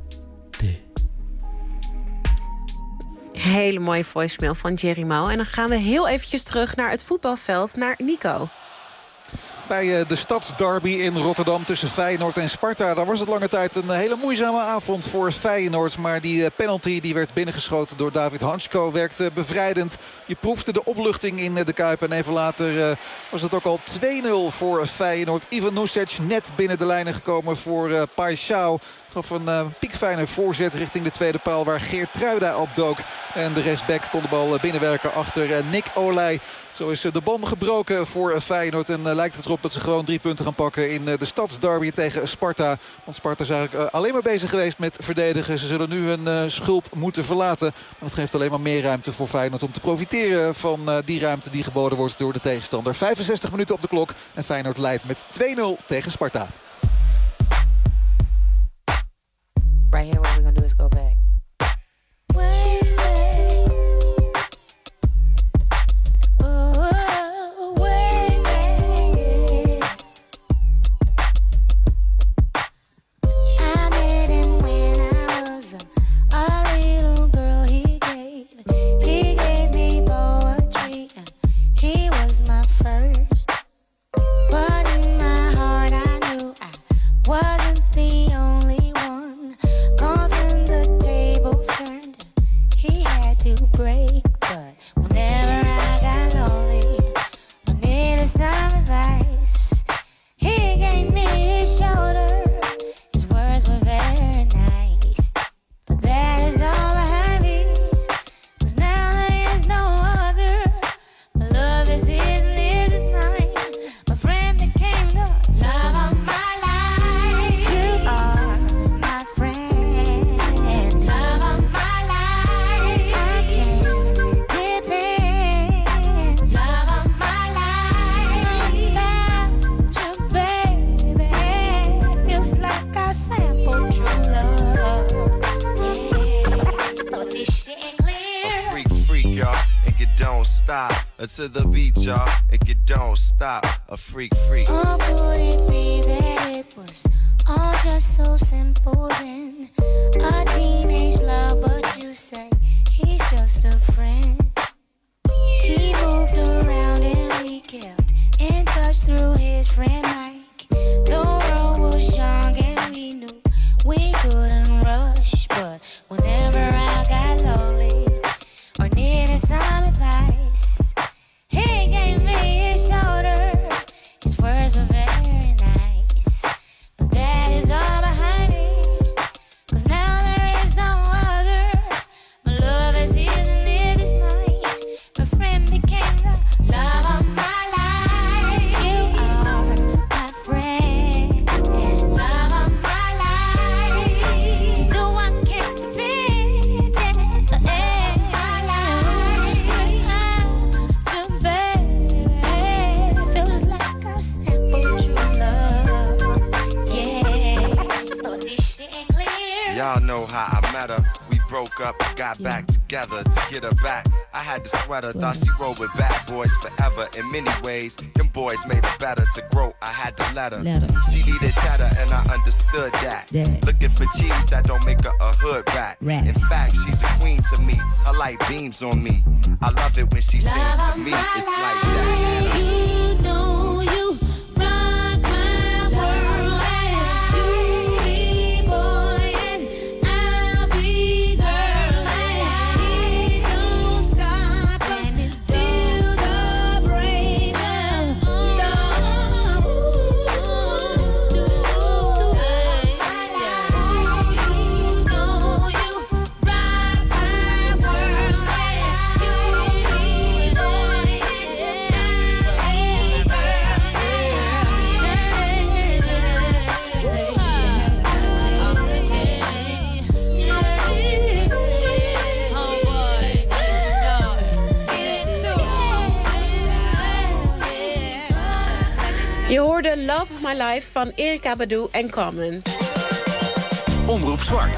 [SPEAKER 8] Hele mooie voicemail van Jerry Mau. En dan gaan we heel eventjes terug naar het voetbalveld, naar Nico.
[SPEAKER 9] Bij de stadsderby in Rotterdam tussen Feyenoord en Sparta. Daar was het lange tijd een hele moeizame avond voor Feyenoord. Maar die penalty die werd binnengeschoten door David Hansko werkte bevrijdend. Je proefde de opluchting in de Kuip. En even later was het ook al twee nul voor Feyenoord. Ivan Nusic net binnen de lijnen gekomen voor Paixão. Gaf een uh, piekfijne voorzet richting de tweede paal waar Geertruida op dook. En de rechtsback kon de bal binnenwerken achter uh, Nick Olij. Zo is uh, de bom gebroken voor uh, Feyenoord. En uh, lijkt het erop dat ze gewoon drie punten gaan pakken in uh, de stadsderby tegen Sparta. Want Sparta is eigenlijk uh, alleen maar bezig geweest met verdedigen. Ze zullen nu hun uh, schulp moeten verlaten. Maar dat geeft alleen maar meer ruimte voor Feyenoord om te profiteren van uh, die ruimte die geboden wordt door de tegenstander. vijfenzestig minuten op de klok en Feyenoord leidt met twee nul tegen Sparta.
[SPEAKER 14] Right here, what we're gonna do is go back. Way back. Ooh, way back. I met him when I was a, a little girl. He gave, he gave me poetry. He was my first. But in my heart I knew I wasn't the only one. Cause when the tables turned, he had to break. But whenever I got lonely, I needed some advice. He gave me his shoulder. His words were very nice. But that is all behind me. Cause now there is no other. My love is his and his is mine. My friend became the love of my life. You are my friend.
[SPEAKER 15] Don't stop uh, to the beat, y'all, and you don't stop. A freak, freak.
[SPEAKER 14] Or could it be that it was all just so simple then? A teenage love, but you say he's just a friend. He moved around and we kept in touch through his friend Mike. The world was young and we knew we couldn't rush, but whenever I got lonely or needed some advice, he gave me his shoulder. His words were very nice. But that is all behind me. Cause now there is no other. My love is his and his is mine. My friend became the love of my life. You are my friend, love of my life. The one can fit, yeah, my life. To baby, feels like a simple true love. Yeah, but this shit clear.
[SPEAKER 15] Y'all know how I met her. We broke up, got back together to get her back. I had the sweater, thought she rolled with bad boys forever. In many ways, them boys made her better. To grow, I had to let her.
[SPEAKER 16] Let her.
[SPEAKER 15] She needed cheddar, and I understood that.
[SPEAKER 16] That.
[SPEAKER 15] Looking for cheese, that don't make her a hood rat.
[SPEAKER 16] Rat.
[SPEAKER 15] In fact, she's a queen to me. Her light beams on me. I love it when she sings to me. It's like that.
[SPEAKER 14] You know you rock my world, and you be boy and I'll be girl, and it don't stop until the
[SPEAKER 8] je Love of My Life van Erykah Badu en Common.
[SPEAKER 1] Omroep Zwart.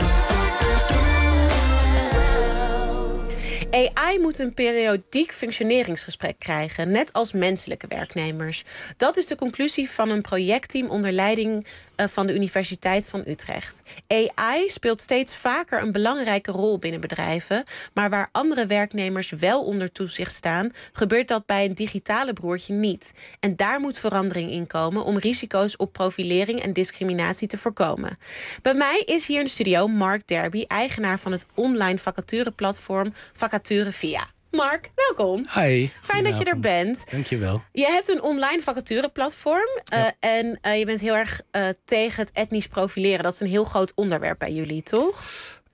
[SPEAKER 8] A I moet een periodiek functioneringsgesprek krijgen, net als menselijke werknemers. Dat is de conclusie van een projectteam onder leiding uh, van de Universiteit van Utrecht. A I speelt steeds vaker een belangrijke rol binnen bedrijven, maar waar andere werknemers wel onder toezicht staan, gebeurt dat bij een digitale broertje niet. En daar moet verandering in komen om risico's op profilering en discriminatie te voorkomen. Bij mij is hier in de studio Mark Derby, eigenaar van het online vacatureplatform Vacature Via. Mark, welkom.
[SPEAKER 16] Hi.
[SPEAKER 8] Fijn dat je er bent.
[SPEAKER 16] Dankjewel.
[SPEAKER 8] Je hebt een online vacatureplatform. Uh,
[SPEAKER 16] Ja.
[SPEAKER 8] En uh, je bent heel erg uh, tegen het etnisch profileren. Dat is een heel groot onderwerp bij jullie, toch?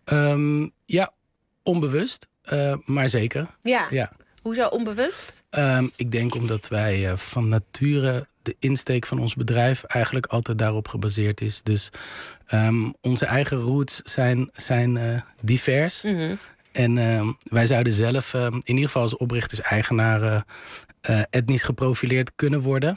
[SPEAKER 16] Um, ja, onbewust, uh, maar zeker.
[SPEAKER 8] Ja.
[SPEAKER 16] ja.
[SPEAKER 8] Hoezo onbewust?
[SPEAKER 16] Um, ik denk omdat wij uh, van nature de insteek van ons bedrijf eigenlijk altijd daarop gebaseerd is. Dus um, onze eigen roots zijn, zijn uh, divers.
[SPEAKER 8] Mm-hmm.
[SPEAKER 16] En uh, wij zouden zelf, uh, in ieder geval als oprichters-eigenaren, uh, etnisch geprofileerd kunnen worden.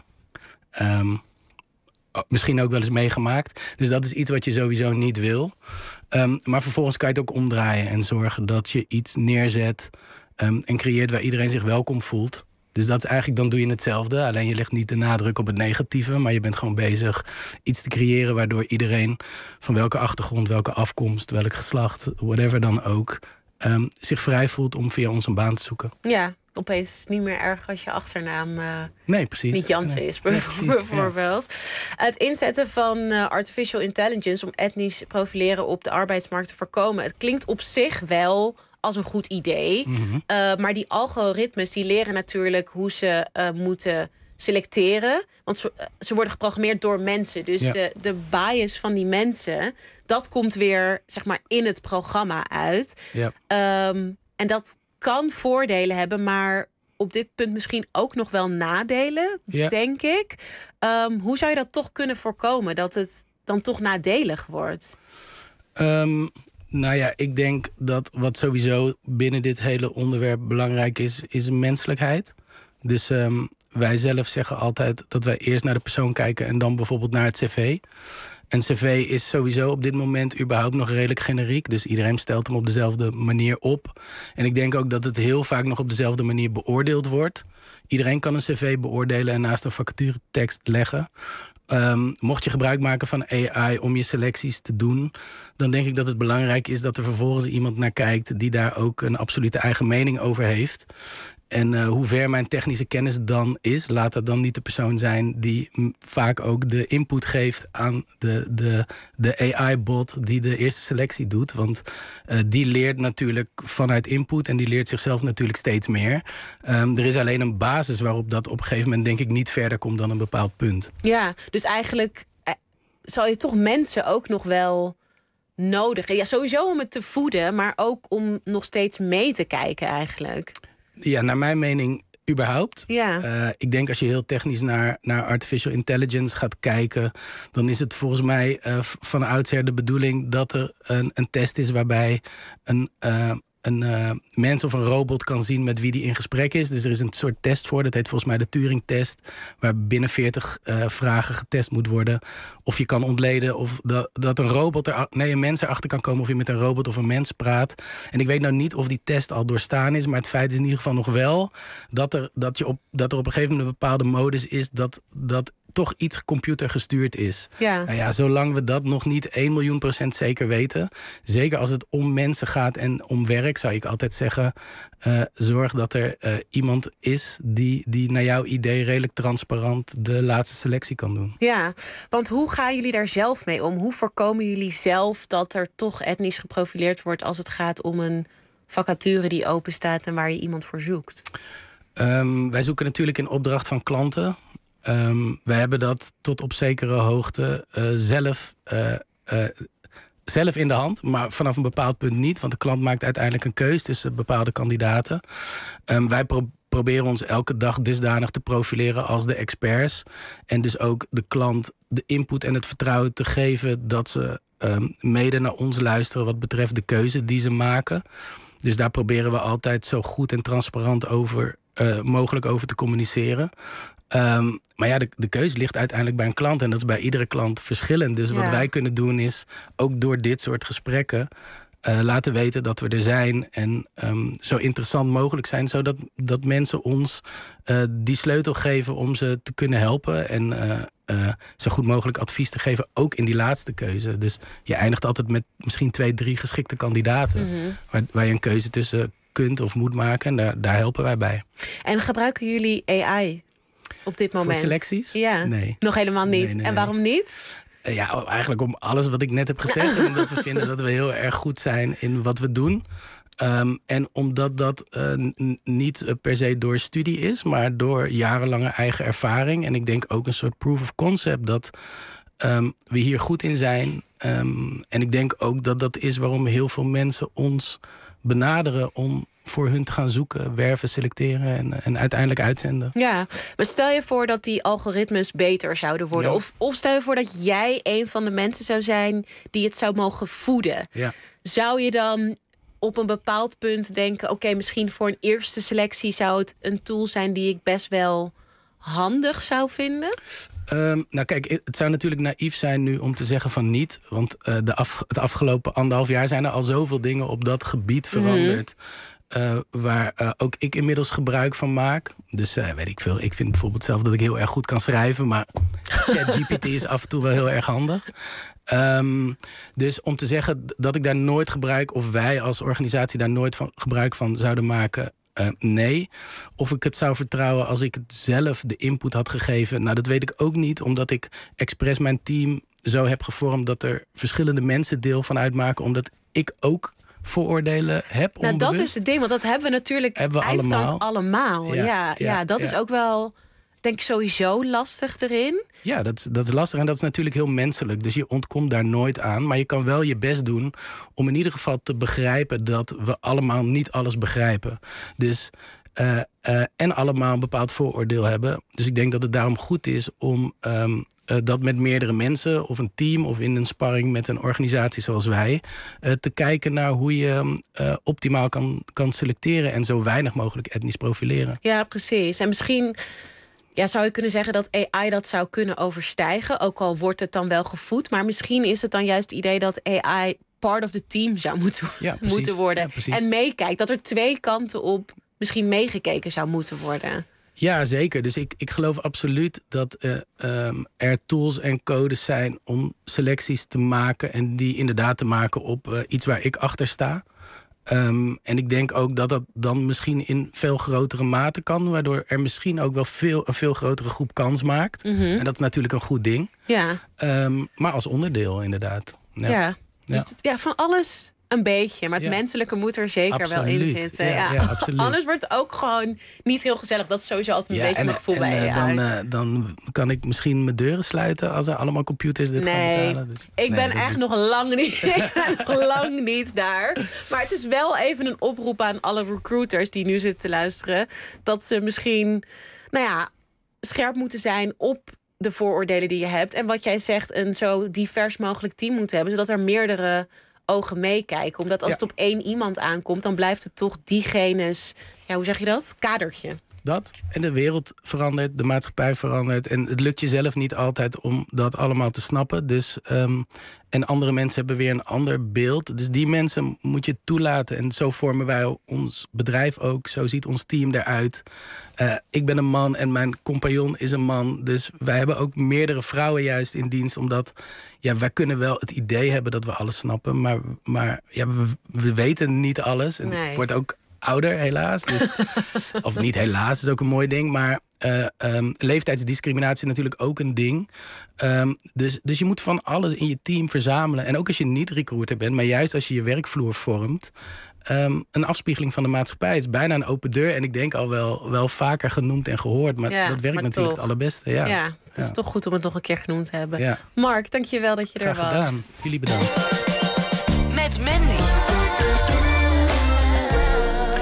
[SPEAKER 16] Um, misschien ook wel eens meegemaakt. Dus dat is iets wat je sowieso niet wil. Um, maar vervolgens kan je het ook omdraaien en zorgen dat je iets neerzet um, en creëert waar iedereen zich welkom voelt. Dus dat is eigenlijk, dan doe je hetzelfde. Alleen je legt niet de nadruk op het negatieve, maar je bent gewoon bezig iets te creëren waardoor iedereen, van welke achtergrond, welke afkomst, welk geslacht, whatever dan ook, Um, zich vrij voelt om via ons een baan te zoeken.
[SPEAKER 8] Ja, opeens is het niet meer erg als je achternaam uh,
[SPEAKER 16] nee, precies.
[SPEAKER 8] niet Jansen
[SPEAKER 16] nee.
[SPEAKER 8] is,
[SPEAKER 16] Nee, precies,
[SPEAKER 8] bijvoorbeeld. Ja. Het inzetten van uh, artificial intelligence om etnisch profileren op de arbeidsmarkt te voorkomen. Het klinkt op zich wel als een goed idee. Mm-hmm. Uh, maar die algoritmes die leren natuurlijk hoe ze uh, moeten selecteren. Want ze, ze worden geprogrammeerd door mensen. Dus ja. de, de bias van die mensen, dat komt weer zeg maar in het programma uit. Ja. Um, en dat kan voordelen hebben, maar op dit punt misschien ook nog wel nadelen, ja. denk ik. Um, hoe zou je dat toch kunnen voorkomen, dat het dan toch nadelig wordt?
[SPEAKER 16] Um, nou ja, ik denk dat wat sowieso binnen dit hele onderwerp belangrijk is, is menselijkheid. Dus um, wij zelf zeggen altijd dat wij eerst naar de persoon kijken en dan bijvoorbeeld naar het cv. En cv is sowieso op dit moment überhaupt nog redelijk generiek. Dus iedereen stelt hem op dezelfde manier op. En ik denk ook dat het heel vaak nog op dezelfde manier beoordeeld wordt. Iedereen kan een cv beoordelen en naast een vacaturetekst leggen. Um, mocht je gebruik maken van A I om je selecties te doen, dan denk ik dat het belangrijk is dat er vervolgens iemand naar kijkt die daar ook een absolute eigen mening over heeft. En uh, hoe ver mijn technische kennis dan is, laat dat dan niet de persoon zijn die m- vaak ook de input geeft aan de, de, de A I-bot die de eerste selectie doet. Want uh, die leert natuurlijk vanuit input en die leert zichzelf natuurlijk steeds meer. Um, er is alleen een basis waarop dat op een gegeven moment denk ik niet verder komt dan een bepaald punt.
[SPEAKER 8] Ja, dus eigenlijk eh, zal je toch mensen ook nog wel nodig. Ja, sowieso om het te voeden, maar ook om nog steeds mee te kijken eigenlijk.
[SPEAKER 16] Ja, naar mijn mening überhaupt.
[SPEAKER 8] Ja.
[SPEAKER 16] Uh, ik denk als je heel technisch naar, naar artificial intelligence gaat kijken, dan is het volgens mij uh, van oudsher de bedoeling dat er een, een test is waarbij een, uh, een uh, mens of een robot kan zien met wie die in gesprek is. Dus er is een soort test voor, dat heet volgens mij de Turing-test, waar binnen veertig uh, vragen getest moet worden of je kan ontleden of dat, dat een robot er, nee, een mens erachter kan komen of je met een robot of een mens praat. En ik weet nou niet of die test al doorstaan is, maar het feit is in ieder geval nog wel dat er, dat je op, dat er op een gegeven moment een bepaalde modus is dat, dat toch iets computergestuurd is.
[SPEAKER 8] Ja.
[SPEAKER 16] Nou ja, zolang we dat nog niet één miljoen procent zeker weten, zeker als het om mensen gaat en om werk, zou ik altijd zeggen, uh, zorg dat er uh, iemand is die, die naar jouw idee redelijk transparant de laatste selectie kan doen.
[SPEAKER 8] Ja, want hoe gaan jullie daar zelf mee om? Hoe voorkomen jullie zelf dat er toch etnisch geprofileerd wordt als het gaat om een vacature die open staat en waar je iemand voor zoekt?
[SPEAKER 16] Um, wij zoeken natuurlijk in opdracht van klanten. Um, wij hebben dat tot op zekere hoogte uh, zelf, uh, uh, zelf in de hand, maar vanaf een bepaald punt niet. Want de klant maakt uiteindelijk een keus tussen bepaalde kandidaten. Um, wij pro- proberen ons elke dag dusdanig te profileren als de experts. En dus ook de klant de input en het vertrouwen te geven dat ze um, mede naar ons luisteren wat betreft de keuze die ze maken. Dus daar proberen we altijd zo goed en transparant over, uh, mogelijk over te communiceren. Um, maar ja, de, de keuze ligt uiteindelijk bij een klant. En dat is bij iedere klant verschillend. Dus ja. wat wij kunnen doen is, ook door dit soort gesprekken... Uh, laten weten dat we er zijn en um, zo interessant mogelijk zijn... zodat dat mensen ons uh, die sleutel geven om ze te kunnen helpen... en uh, uh, zo goed mogelijk advies te geven, ook in die laatste keuze. Dus je eindigt altijd met misschien twee, drie geschikte kandidaten... Mm-hmm. waar, waar je een keuze tussen kunt of moet maken en daar, daar helpen wij bij.
[SPEAKER 8] En gebruiken jullie A I op dit moment?
[SPEAKER 16] Voor selecties?
[SPEAKER 8] Ja,
[SPEAKER 16] nee.
[SPEAKER 8] Nog helemaal niet.
[SPEAKER 16] Nee, nee,
[SPEAKER 8] en waarom niet?
[SPEAKER 16] Ja, eigenlijk om alles wat ik net heb gezegd. En omdat we vinden dat we heel erg goed zijn in wat we doen. Um, en omdat dat uh, n- niet uh, per se door studie is, maar door jarenlange eigen ervaring. En ik denk ook een soort proof of concept dat um, we hier goed in zijn. Um, en ik denk ook dat dat is waarom heel veel mensen ons benaderen om voor hun te gaan zoeken, werven, selecteren en, en uiteindelijk uitzenden.
[SPEAKER 8] Ja, maar stel je voor dat die algoritmes beter zouden worden. Ja. Of, of stel je voor dat jij een van de mensen zou zijn die het zou mogen voeden.
[SPEAKER 16] Ja.
[SPEAKER 8] Zou je dan op een bepaald punt denken, oké, okay, misschien voor een eerste selectie zou het een tool zijn die ik best wel handig zou vinden?
[SPEAKER 16] Um, nou kijk, het zou natuurlijk naïef zijn nu om te zeggen van niet. Want uh, de af, het afgelopen anderhalf jaar zijn er al zoveel dingen op dat gebied veranderd. Mm-hmm. Uh, waar uh, ook ik inmiddels gebruik van maak. Dus uh, weet ik veel. Ik vind bijvoorbeeld zelf dat ik heel erg goed kan schrijven. Maar ChatGPT is af en toe wel heel erg handig. Um, dus om te zeggen dat ik daar nooit gebruik... of wij als organisatie daar nooit van gebruik van zouden maken... Uh, nee. Of ik het zou vertrouwen als ik het zelf de input had gegeven... nou, dat weet ik ook niet. Omdat ik expres mijn team zo heb gevormd... dat er verschillende mensen deel van uitmaken. Omdat ik ook vooroordelen heb.
[SPEAKER 8] Nou,
[SPEAKER 16] onbewust.
[SPEAKER 8] dat is het ding, want dat hebben we natuurlijk
[SPEAKER 16] hebben we
[SPEAKER 8] eindstand
[SPEAKER 16] allemaal.
[SPEAKER 8] allemaal. Ja, ja, ja, ja dat ja. is ook wel, denk ik, sowieso lastig erin.
[SPEAKER 16] Ja, dat is, dat is lastig en dat is natuurlijk heel menselijk. Dus je ontkomt daar nooit aan. Maar je kan wel je best doen om in ieder geval te begrijpen... dat we allemaal niet alles begrijpen. Dus... Uh, uh, en allemaal een bepaald vooroordeel hebben. Dus ik denk dat het daarom goed is om um, uh, dat met meerdere mensen... of een team of in een sparring met een organisatie zoals wij... Uh, te kijken naar hoe je uh, optimaal kan, kan selecteren... en zo weinig mogelijk etnisch profileren.
[SPEAKER 8] Ja, precies. En misschien... Ja, zou je kunnen zeggen dat A I dat zou kunnen overstijgen? Ook al wordt het dan wel gevoed. Maar misschien is het dan juist het idee dat A I part of the team zou moeten, ja, moeten worden. Ja, en meekijkt. Dat er twee kanten op misschien meegekeken zou moeten worden.
[SPEAKER 16] Ja, zeker. Dus ik, ik geloof absoluut dat uh, um, er tools en codes zijn om selecties te maken... en die inderdaad te maken op uh, iets waar ik achter sta. Um, en ik denk ook dat dat dan misschien in veel grotere mate kan... waardoor er misschien ook wel veel, een veel grotere groep kans maakt. Mm-hmm. En dat is natuurlijk een goed ding.
[SPEAKER 8] Ja.
[SPEAKER 16] Um, maar als onderdeel inderdaad.
[SPEAKER 8] Ja, ja. Dus ja. Het, ja, van alles een beetje. Maar het ja. menselijke moet er zeker
[SPEAKER 16] absoluut.
[SPEAKER 8] wel in zitten.
[SPEAKER 16] Ja,
[SPEAKER 8] ja.
[SPEAKER 16] Ja, absoluut.
[SPEAKER 8] Anders wordt het ook gewoon niet heel gezellig. Dat is sowieso altijd een
[SPEAKER 16] ja,
[SPEAKER 8] beetje
[SPEAKER 16] en,
[SPEAKER 8] mijn gevoel
[SPEAKER 16] en,
[SPEAKER 8] bij
[SPEAKER 16] uh, dan, uh, dan kan ik misschien mijn deuren sluiten... als er allemaal computers dit
[SPEAKER 8] nee,
[SPEAKER 16] gaan betalen. Dus,
[SPEAKER 8] ik
[SPEAKER 16] nee,
[SPEAKER 8] ben echt nog lang, niet, ik ben nog lang niet daar. Maar het is wel even een oproep aan alle recruiters... die nu zitten te luisteren... dat ze misschien nou ja, scherp moeten zijn op de vooroordelen die je hebt. En wat jij zegt, een zo divers mogelijk team moet hebben... zodat er meerdere ogen meekijken. Omdat als ja. het op één iemand aankomt... dan blijft het toch diegene's, ja, hoe zeg je dat? Kadertje.
[SPEAKER 16] Dat. En de wereld verandert, de maatschappij verandert. En het lukt je zelf niet altijd om dat allemaal te snappen. Dus, um, en andere mensen hebben weer een ander beeld. Dus die mensen moet je toelaten. En zo vormen wij ons bedrijf ook. Zo ziet ons team eruit. Uh, ik ben een man en mijn compagnon is een man. Dus wij hebben ook meerdere vrouwen juist in dienst. Omdat ja, wij kunnen wel het idee hebben dat we alles snappen. Maar, maar ja, we, we weten niet alles. En
[SPEAKER 8] nee.
[SPEAKER 16] het wordt ook ouder, helaas. Dus, of niet helaas, is ook een mooi ding. Maar uh, um, leeftijdsdiscriminatie is natuurlijk ook een ding. Um, dus, dus je moet van alles in je team verzamelen. En ook als je niet recruiter bent, maar juist als je je werkvloer vormt... Um, een afspiegeling van de maatschappij. Het is bijna een open deur. En ik denk al wel, wel vaker genoemd en gehoord. Maar
[SPEAKER 8] ja,
[SPEAKER 16] dat werkt
[SPEAKER 8] maar
[SPEAKER 16] natuurlijk
[SPEAKER 8] toch.
[SPEAKER 16] het allerbeste. Ja,
[SPEAKER 8] ja het is
[SPEAKER 16] ja.
[SPEAKER 8] toch goed om het nog een keer genoemd te hebben.
[SPEAKER 16] Ja.
[SPEAKER 8] Mark, dank je wel dat je
[SPEAKER 16] Graag
[SPEAKER 8] er was.
[SPEAKER 16] gedaan. Jullie bedankt.
[SPEAKER 12] Met Mandy.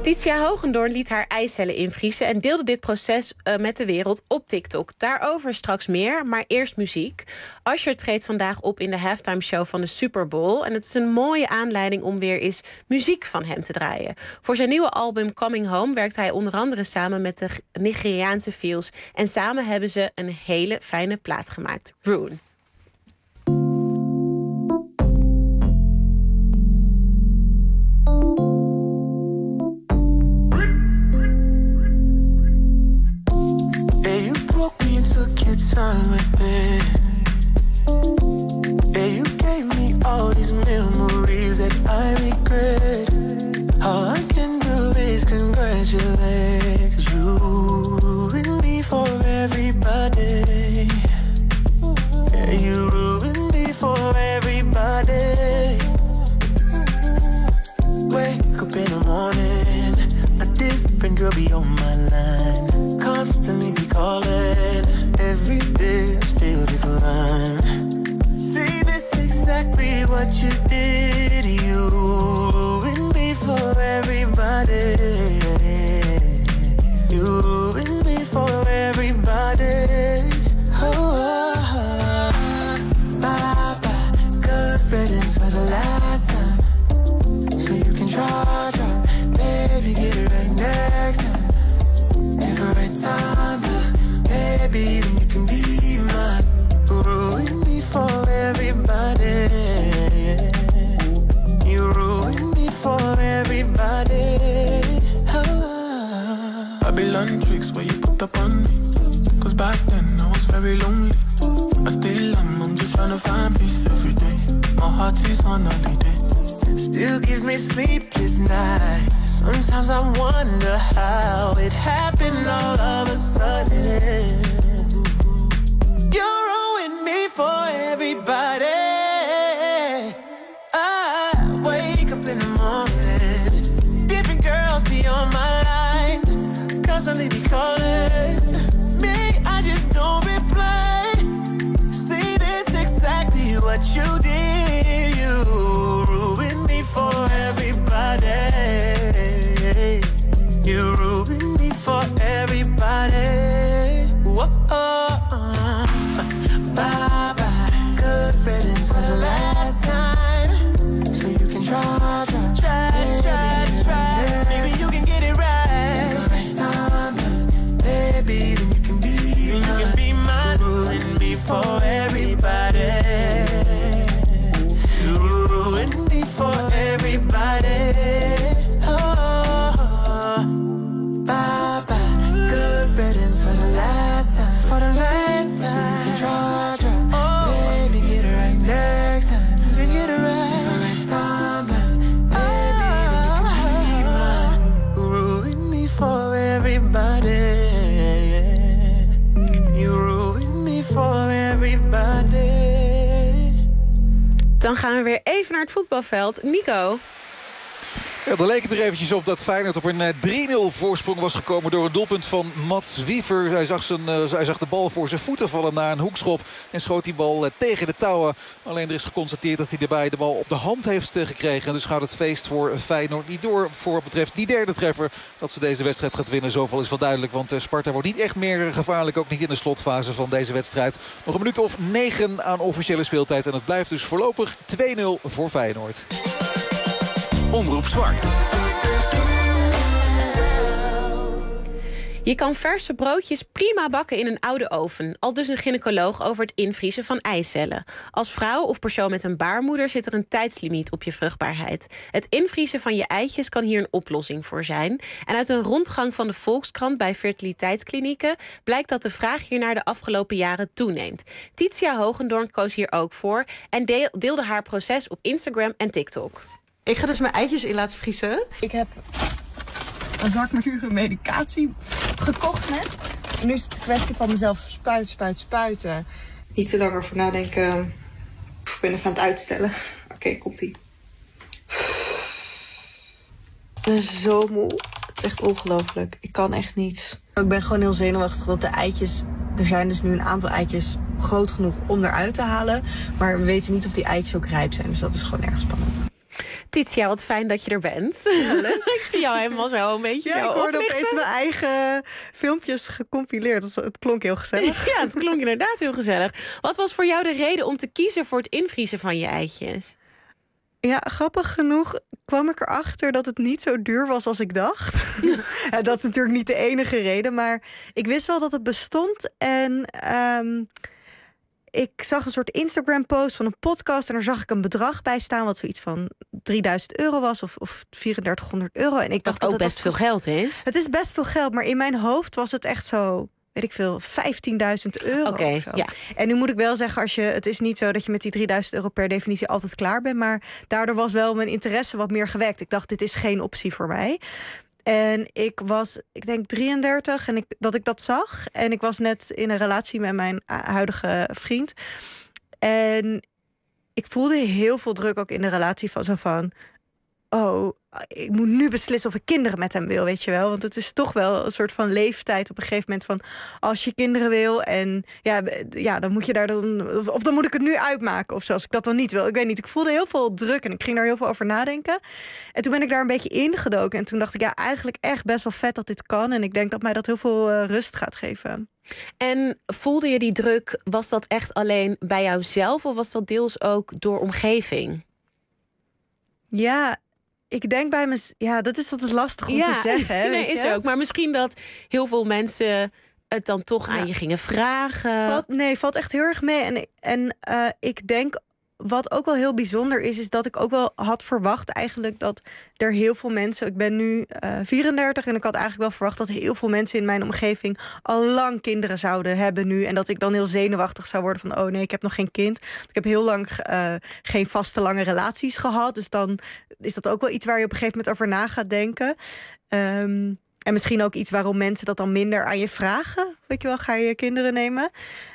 [SPEAKER 8] Titia Hogendoorn liet haar eicellen invriezen en deelde dit proces uh, met de wereld op TikTok. Daarover straks meer, maar eerst muziek. Usher treedt vandaag op in de halftime show van de Super Bowl. En het is een mooie aanleiding om weer eens muziek van hem te draaien. Voor zijn nieuwe album Coming Home werkt hij onder andere samen met de Nigeriaanse Feels. En samen hebben ze een hele fijne plaat gemaakt. Rune.
[SPEAKER 17] Time with me. Yeah, you gave me all these memories that I regret. All I can do is congratulate, 'cause you ruined me for everybody. Yeah, you ruined me for everybody. Wake up in the morning, a different girl be on my line, constantly be calling. Every day I still decline. See, this exactly what you did. You ruined me for everybody. You ruined me for everybody. Oh, oh. Bye bye, good riddance for the last time. So you can try, try, baby, get it right next time. Different time, baby, then you can be mine. Ruin me for everybody. You ruin me for everybody. Oh. Babylon tricks where you put up on me. 'Cause back then I was very lonely. I still am, I'm just trying to find peace every day. My heart is on holiday. Still gives me sleepless nights. Sometimes I wonder how it happened all of a sudden. You ruined me for everybody. I wake up in the morning, different girls be on my line, constantly be calling me, I just don't reply. See, this exactly what you did. You ruined me for everybody. You ruined me for everybody. Whoa, oh, uh. Bye bye, good riddance for the last time. So you can try, try, try, try, try. Maybe you can get it right. The right time, baby, then you can be, then you can be mine. Ruin me for everybody. You ruin me for everybody. Oh, bye bye, good riddance for the last time. For the last time. So you can try, try. For everybody, you ruin me for everybody.
[SPEAKER 8] Dan gaan we weer even naar het voetbalveld. Nico.
[SPEAKER 9] Ja, er leek het er eventjes op dat Feyenoord op een drie nul voorsprong was gekomen door een doelpunt van Mats Wiever. Hij zag, zijn, uh, hij zag de bal voor zijn voeten vallen na een hoekschop en schoot die bal uh, tegen de touwen. Alleen er is geconstateerd dat hij erbij de bal op de hand heeft uh, gekregen. Dus gaat het feest voor Feyenoord niet door voor wat betreft die derde treffer. Dat ze deze wedstrijd gaat winnen, zoveel is wel duidelijk. Want uh, Sparta wordt niet echt meer gevaarlijk, ook niet in de slotfase van deze wedstrijd. Nog een minuut of negen aan officiële speeltijd en het blijft dus voorlopig twee nul voor Feyenoord.
[SPEAKER 1] Omroep Zwart.
[SPEAKER 8] Je kan verse broodjes prima bakken in een oude oven. Al dus een gynaecoloog over het invriezen van eicellen. Als vrouw of persoon met een baarmoeder zit er een tijdslimiet op je vruchtbaarheid. Het invriezen van je eitjes kan hier een oplossing voor zijn. En uit een rondgang van de Volkskrant bij fertiliteitsklinieken blijkt dat de vraag hiernaar de afgelopen jaren toeneemt. Titia Hogendoorn koos hier ook voor en deelde haar proces op Instagram en TikTok.
[SPEAKER 18] Ik ga dus mijn eitjes in laten vriezen. Ik heb een zak met medicatie gekocht net. En nu is het een kwestie van mezelf spuiten, spuiten, spuiten. Niet te langer voor nadenken. Ik ben even aan het uitstellen. Oké, okay, komt-ie. Ik ben zo moe. Het is echt ongelooflijk. Ik kan echt niets. Ik ben gewoon heel zenuwachtig dat de eitjes... Er zijn dus nu een aantal eitjes groot genoeg om eruit te halen. Maar we weten niet of die eitjes ook rijp zijn. Dus dat is gewoon erg spannend.
[SPEAKER 8] Titia, wat fijn dat je er bent. Ja, leuk. Ik zie jou helemaal zo een beetje
[SPEAKER 18] Ja,
[SPEAKER 8] zo
[SPEAKER 18] ik hoorde
[SPEAKER 8] oplichten.
[SPEAKER 18] opeens mijn eigen filmpjes gecompileerd. Het, het klonk heel gezellig.
[SPEAKER 8] Ja, het klonk inderdaad heel gezellig. Wat was voor jou de reden om te kiezen voor het invriezen van je eitjes?
[SPEAKER 18] Ja, grappig genoeg kwam ik erachter dat het niet zo duur was als ik dacht. Ja, dat is natuurlijk niet de enige reden, maar ik wist wel dat het bestond. En um, ik zag een soort Instagram-post van een podcast en daar zag ik een bedrag bij staan wat zoiets van drieduizend euro was of, of drieduizendvijfhonderd euro. En ik dacht
[SPEAKER 8] dat ook
[SPEAKER 18] dat
[SPEAKER 8] best veel geld is.
[SPEAKER 18] Het is best veel geld, maar in mijn hoofd was het echt zo, weet ik veel, vijftienduizend euro.
[SPEAKER 8] Oké,
[SPEAKER 18] of zo.
[SPEAKER 8] ja.
[SPEAKER 18] En nu moet ik wel zeggen, als je, het is niet zo dat je met die drieduizend euro per definitie altijd klaar bent, maar daardoor was wel mijn interesse wat meer gewekt. Ik dacht, dit is geen optie voor mij. En ik was, ik denk drieëndertig en ik, dat ik dat zag. En ik was net in een relatie met mijn huidige vriend. En ik voelde heel veel druk ook in de relatie van zo van, oh, ik moet nu beslissen of ik kinderen met hem wil, weet je wel. Want het is toch wel een soort van leeftijd op een gegeven moment van, als je kinderen wil en ja, ja dan moet je daar dan, of dan moet ik het nu uitmaken of zo, als ik dat dan niet wil. Ik weet niet, ik voelde heel veel druk en ik ging daar heel veel over nadenken. En toen ben ik daar een beetje ingedoken en toen dacht ik, ja, eigenlijk echt best wel vet dat dit kan. En ik denk dat mij dat heel veel uh, rust gaat geven.
[SPEAKER 8] En voelde je die druk, was dat echt alleen bij jouzelf of was dat deels ook door omgeving?
[SPEAKER 18] Ja, ik denk bij me, ja, dat is altijd lastig om
[SPEAKER 8] ja,
[SPEAKER 18] te zeggen. Hè,
[SPEAKER 8] nee,
[SPEAKER 18] weet
[SPEAKER 8] is
[SPEAKER 18] je?
[SPEAKER 8] ook. Maar misschien dat heel veel mensen het dan toch aan
[SPEAKER 18] Ja.
[SPEAKER 8] je gingen vragen.
[SPEAKER 18] Valt, nee, valt echt heel erg mee. En, en uh, ik denk, wat ook wel heel bijzonder is, is dat ik ook wel had verwacht eigenlijk dat er heel veel mensen, ik ben nu uh, vierendertig en ik had eigenlijk wel verwacht dat heel veel mensen in mijn omgeving al lang kinderen zouden hebben nu. En dat ik dan heel zenuwachtig zou worden van, oh nee, ik heb nog geen kind. Ik heb heel lang uh, geen vaste lange relaties gehad. Dus dan is dat ook wel iets waar je op een gegeven moment over na gaat denken. Um, en misschien ook iets waarom mensen dat dan minder aan je vragen. Weet je wel, ga je kinderen nemen?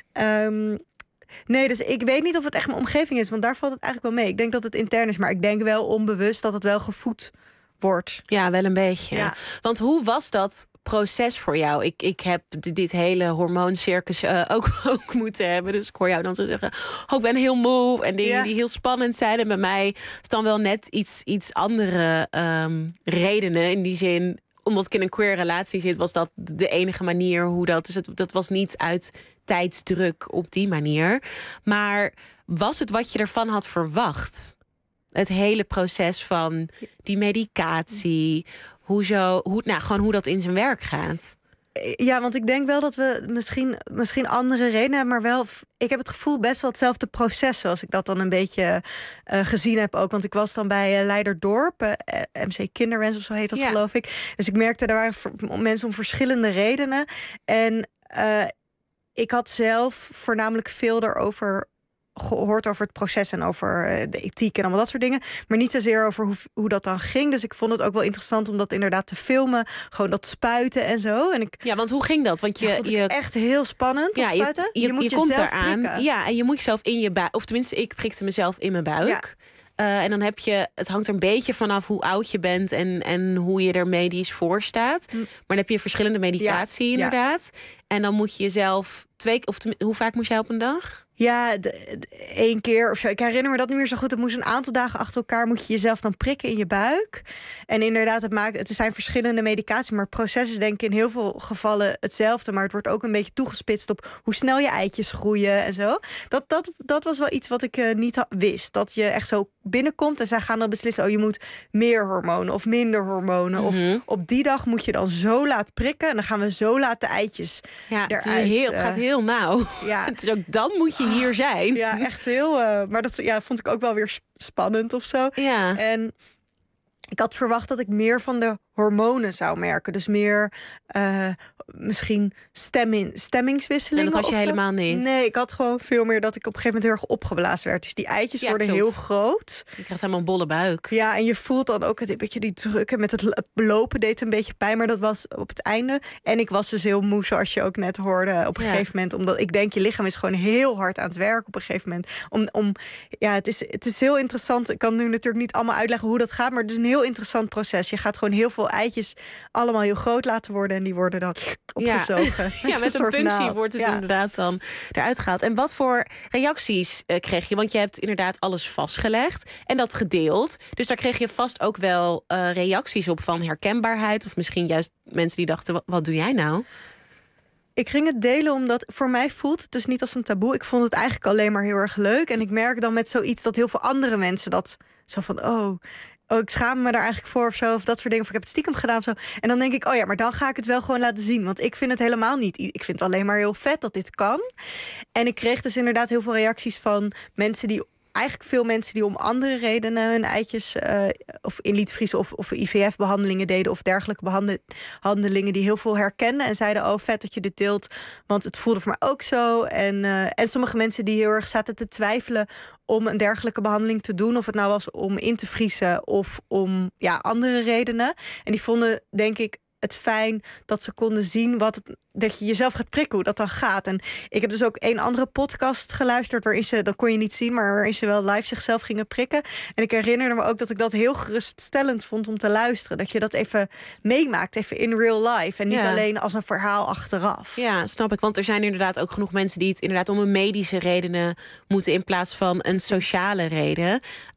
[SPEAKER 18] Um, Nee, dus ik weet niet of het echt mijn omgeving is, want daar valt het eigenlijk wel mee. Ik denk dat het intern is, maar ik denk wel onbewust dat het wel gevoed wordt.
[SPEAKER 8] Ja, wel een beetje.
[SPEAKER 18] Ja.
[SPEAKER 8] Want hoe was dat proces voor jou? Ik, ik heb dit hele hormooncircus uh, ook, ook moeten hebben. Dus ik hoor jou dan zo zeggen, oh, ik ben heel moe. En dingen
[SPEAKER 18] Ja.
[SPEAKER 8] die heel spannend zijn. En bij mij is dan wel net iets, iets andere um, redenen. In die zin, omdat ik in een queer relatie zit, was dat de enige manier hoe dat... Dus het, dat was niet uit tijdsdruk op die manier. Maar was het wat je ervan had verwacht? Het hele proces van die medicatie, hoe, zo, hoe, nou, gewoon hoe dat in zijn werk gaat.
[SPEAKER 18] Ja, want ik denk wel dat we misschien, misschien andere redenen hebben, maar wel, ik heb het gevoel best wel hetzelfde proces, zoals ik dat dan een beetje uh, gezien heb ook. Want ik was dan bij uh, Leiderdorp, uh, M C Kinderwens of zo heet dat, ja. geloof ik. Dus ik merkte, er waren mensen om verschillende redenen. En uh, ik had zelf voornamelijk veel daarover gehoord over het proces en over de ethiek en allemaal dat soort dingen. Maar niet zozeer over hoe, hoe dat dan ging. Dus ik vond het ook wel interessant om dat inderdaad te filmen. Gewoon dat spuiten en zo. En ik,
[SPEAKER 8] ja, want hoe ging dat? Want je,
[SPEAKER 18] ja, vond
[SPEAKER 8] je
[SPEAKER 18] echt heel spannend.
[SPEAKER 8] Ja,
[SPEAKER 18] spuiten.
[SPEAKER 8] Je, je, je,
[SPEAKER 18] moet
[SPEAKER 8] je komt
[SPEAKER 18] jezelf
[SPEAKER 8] eraan.
[SPEAKER 18] prikken.
[SPEAKER 8] Ja, en je moet jezelf in je buik. Of tenminste, ik prikte mezelf in mijn buik.
[SPEAKER 18] Ja.
[SPEAKER 8] Uh, en dan heb je, het hangt er een beetje vanaf hoe oud je bent en, en hoe je er medisch voor staat.
[SPEAKER 18] Hm.
[SPEAKER 8] Maar dan heb je verschillende medicatie,
[SPEAKER 18] ja,
[SPEAKER 8] inderdaad.
[SPEAKER 18] Ja.
[SPEAKER 8] En dan moet je jezelf twee, of ten, hoe vaak moest jij op een dag?
[SPEAKER 18] Ja, de, de, één keer of zo. Ik herinner me dat niet meer zo goed. Het moest een aantal dagen achter elkaar. Moet je jezelf dan prikken in je buik. En inderdaad, het, maakt, het zijn verschillende medicatie. Maar het proces is denk ik in heel veel gevallen hetzelfde. Maar het wordt ook een beetje toegespitst op hoe snel je eitjes groeien en zo. Dat, dat, dat was wel iets wat ik uh, niet wist. Dat je echt zo binnenkomt en zij gaan dan beslissen, oh, je moet meer hormonen of minder hormonen.
[SPEAKER 8] Mm-hmm.
[SPEAKER 18] Of op die dag moet je dan zo laat prikken. En dan gaan we zo laat de eitjes
[SPEAKER 8] ja,
[SPEAKER 18] eruit.
[SPEAKER 8] Het, is heel, het gaat heel nauw.
[SPEAKER 18] Ja.
[SPEAKER 8] Het is ook, dan moet je hier zijn.
[SPEAKER 18] Ja, echt heel. Uh, maar dat ja, vond ik ook wel weer spannend of zo.
[SPEAKER 8] Ja.
[SPEAKER 18] En ik had verwacht dat ik meer van de hormonen zou merken. Dus meer uh, misschien stemming, stemmingswisselingen.
[SPEAKER 8] En dat had je
[SPEAKER 18] of zo.
[SPEAKER 8] helemaal niet?
[SPEAKER 18] Nee, ik had gewoon veel meer dat ik op een gegeven moment heel erg opgeblazen werd. Dus die eitjes
[SPEAKER 8] ja,
[SPEAKER 18] worden
[SPEAKER 8] klopt.
[SPEAKER 18] heel groot.
[SPEAKER 8] Je krijgt helemaal een bolle buik.
[SPEAKER 18] Ja, en je voelt dan ook een beetje die druk. En met het lopen deed het een beetje pijn, maar dat was op het einde. En ik was dus heel moe, zoals je ook net hoorde, op een ja. gegeven moment. Omdat ik denk, je lichaam is gewoon heel hard aan het werk op een gegeven moment. Om, om, ja, het is, het is heel interessant. Ik kan nu natuurlijk niet allemaal uitleggen hoe dat gaat, maar het is een heel interessant proces. Je gaat gewoon heel veel veel eitjes allemaal heel groot laten worden. En die worden dan opgezogen.
[SPEAKER 8] Ja, ja met een punctie naald. wordt het ja. inderdaad dan eruit gehaald. En wat voor reacties uh, kreeg je? Want je hebt inderdaad alles vastgelegd en dat gedeeld. Dus daar kreeg je vast ook wel uh, reacties op van herkenbaarheid. Of misschien juist mensen die dachten, wat, wat doe jij nou?
[SPEAKER 18] Ik ging het delen omdat voor mij voelt het dus niet als een taboe. Ik vond het eigenlijk alleen maar heel erg leuk. En ik merk dan met zoiets dat heel veel andere mensen dat zo van... oh, oh ik schaam me daar eigenlijk voor of zo. Of dat soort dingen. Of ik heb het stiekem gedaan of zo. En dan denk ik, oh ja, maar dan ga ik het wel gewoon laten zien. Want ik vind het helemaal niet. Ik vind het alleen maar heel vet dat dit kan. En ik kreeg dus inderdaad heel veel reacties van mensen die... Eigenlijk veel mensen die om andere redenen hun eitjes uh, of in liet vriezen of, of I V F-behandelingen deden of dergelijke behandelingen die heel veel herkenden en zeiden: oh, vet dat je dit deelt, want het voelde voor mij ook zo. En, uh, en sommige mensen die heel erg zaten te twijfelen om een dergelijke behandeling te doen, of het nou was om in te vriezen of om ja, andere redenen. En die vonden, denk ik, het fijn dat ze konden zien wat het, dat je jezelf gaat prikken, hoe dat dan gaat. En ik heb dus ook een andere podcast geluisterd waarin ze, dat kon je niet zien, maar waarin ze wel live zichzelf gingen prikken. En ik herinnerde me ook dat ik dat heel geruststellend vond om te luisteren. Dat je dat even meemaakt, even in real life. En niet ja. alleen als een verhaal achteraf.
[SPEAKER 8] Ja, snap ik. Want er zijn inderdaad ook genoeg mensen die het inderdaad om een medische redenen moeten in plaats van een sociale reden.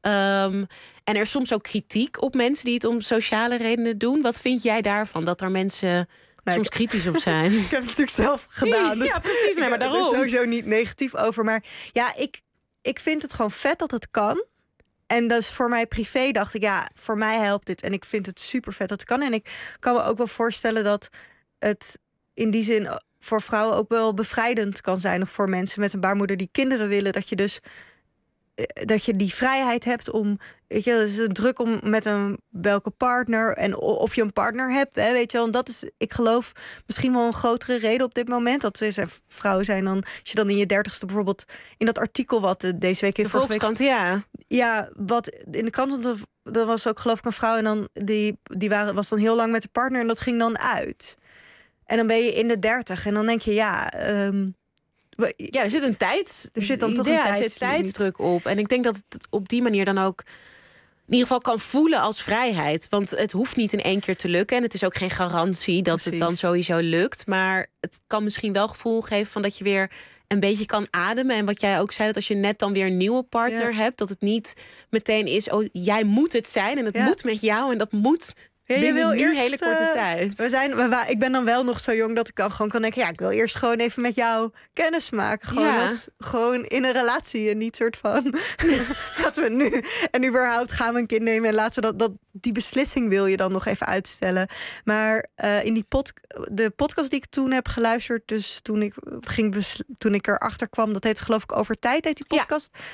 [SPEAKER 8] Um, en er is soms ook kritiek op mensen die het om sociale redenen doen. Wat vind jij daarvan? Dat er mensen nee, soms kritisch op zijn?
[SPEAKER 18] Ik heb het natuurlijk zelf gedaan. Dus
[SPEAKER 8] ja, precies. Nee, maar daarom.
[SPEAKER 18] Ik ben er sowieso niet negatief over. Maar ja, ik, ik vind het gewoon vet dat het kan. En dus voor mij privé dacht ik, ja, voor mij helpt dit. En ik vind het super vet dat het kan. En ik kan me ook wel voorstellen dat het in die zin voor vrouwen ook wel bevrijdend kan zijn. Of voor mensen met een baarmoeder die kinderen willen. Dat je dus dat je die vrijheid hebt om, weet je, het is een druk om met een welke partner en of je een partner hebt, hè, weet je wel. En dat is, ik geloof, misschien wel een grotere reden op dit moment. Dat is, vrouwen zijn dan, als je dan in je dertigste bijvoorbeeld in dat artikel wat deze week in
[SPEAKER 8] de Volkskrant, ja,
[SPEAKER 18] ja, wat in de krant, dat was ook geloof ik een vrouw en dan die die waren was dan heel lang met de partner en dat ging dan uit. En dan ben je in de dertig en dan denk je, ja. Um,
[SPEAKER 8] Ja, er zit een tijd.
[SPEAKER 18] Er zit dan toch een
[SPEAKER 8] ja,
[SPEAKER 18] tijds-
[SPEAKER 8] er zit tijdsdruk op. En ik denk dat het op die manier dan ook in ieder geval kan voelen als vrijheid. Want het hoeft niet in één keer te lukken. En het is ook geen garantie dat Precies. het dan sowieso lukt. Maar het kan misschien wel gevoel geven van dat je weer een beetje kan ademen. En wat jij ook zei, dat als je net dan weer een nieuwe partner ja. hebt, dat het niet meteen is, oh, jij moet het zijn en het ja. moet met jou en dat moet. Ja, je wil eerst, hele korte tijd.
[SPEAKER 18] We zijn, we, ik ben dan wel nog zo jong dat ik dan gewoon kan denken, ja, ik wil eerst gewoon even met jou kennis maken. Gewoon, ja. als, gewoon in een relatie en niet soort van laten we nu en überhaupt gaan we een kind nemen en laten we dat, dat die beslissing wil je dan nog even uitstellen. Maar uh, in die pod, de podcast die ik toen heb geluisterd, dus toen ik ging besl- toen ik erachter kwam, dat heet geloof ik Over Tijd, heet die podcast. Ja.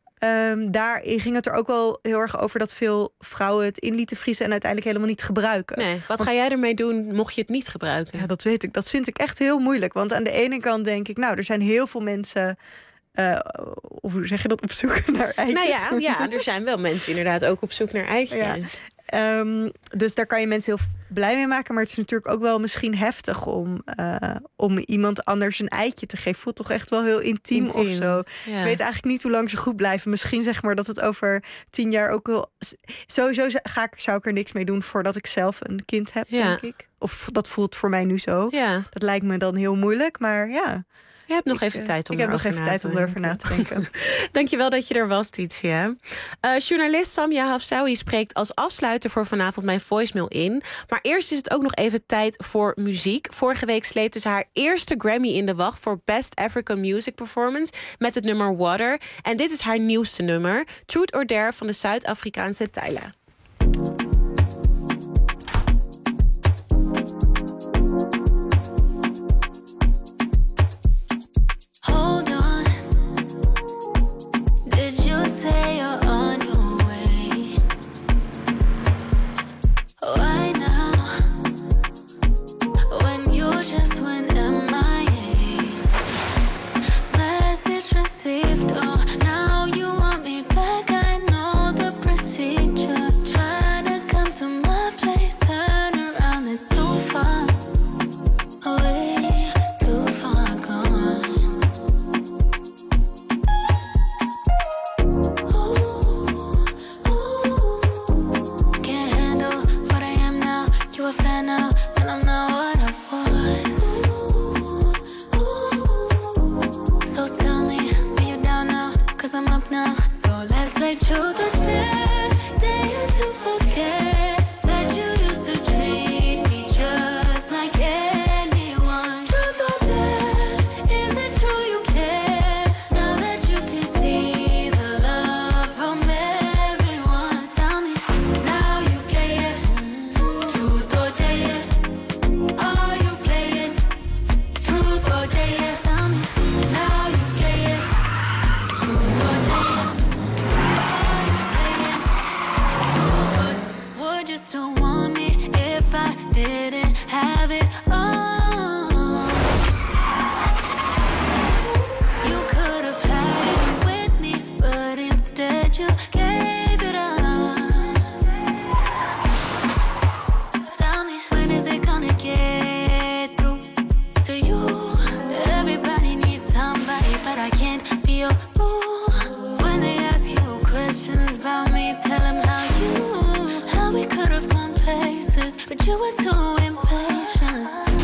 [SPEAKER 18] Um, daarin ging het er ook wel heel erg over dat veel vrouwen het in lieten vriezen en uiteindelijk helemaal niet gebruiken.
[SPEAKER 8] Nee, wat want, ga jij ermee doen mocht je het niet gebruiken?
[SPEAKER 18] Ja, dat weet ik. Dat vind ik echt heel moeilijk. Want aan de ene kant denk ik, nou, er zijn heel veel mensen. Uh, hoe zeg je dat, op zoek naar eitjes?
[SPEAKER 8] Nou ja, ja, er zijn wel mensen inderdaad ook op zoek naar eitjes. Ja.
[SPEAKER 18] Um, dus daar kan je mensen heel blij mee maken. Maar het is natuurlijk ook wel misschien heftig om, uh, om iemand anders een eitje te geven. Voelt toch echt wel heel intiem, intiem. of zo. Ja. Ik weet eigenlijk niet hoe lang ze goed blijven. Misschien zeg maar dat het over tien jaar ook wel. Sowieso ga ik, zou ik er niks mee doen voordat ik zelf een kind heb, ja. denk ik. Of dat voelt voor mij nu zo. Ja. Dat lijkt me dan heel moeilijk, maar ja.
[SPEAKER 8] Je hebt nog even tijd om
[SPEAKER 18] Ik heb nog even tijd om erover na te denken.
[SPEAKER 8] Dankjewel dat je er was, Titia. Uh, journalist Samia Hafsawi spreekt als afsluiter voor vanavond mijn voicemail in. Maar eerst is het ook nog even tijd voor muziek. Vorige week sleepte ze haar eerste Grammy in de wacht voor Best African Music Performance met het nummer Water. En dit is haar nieuwste nummer, Truth or Dare van de Zuid-Afrikaanse Tyla.
[SPEAKER 14] Say you're on your way. Why now? When you just went M I A. Message received. Oh, now you want me back. I know the procedure. him how you, how we could have gone places, but you were too impatient.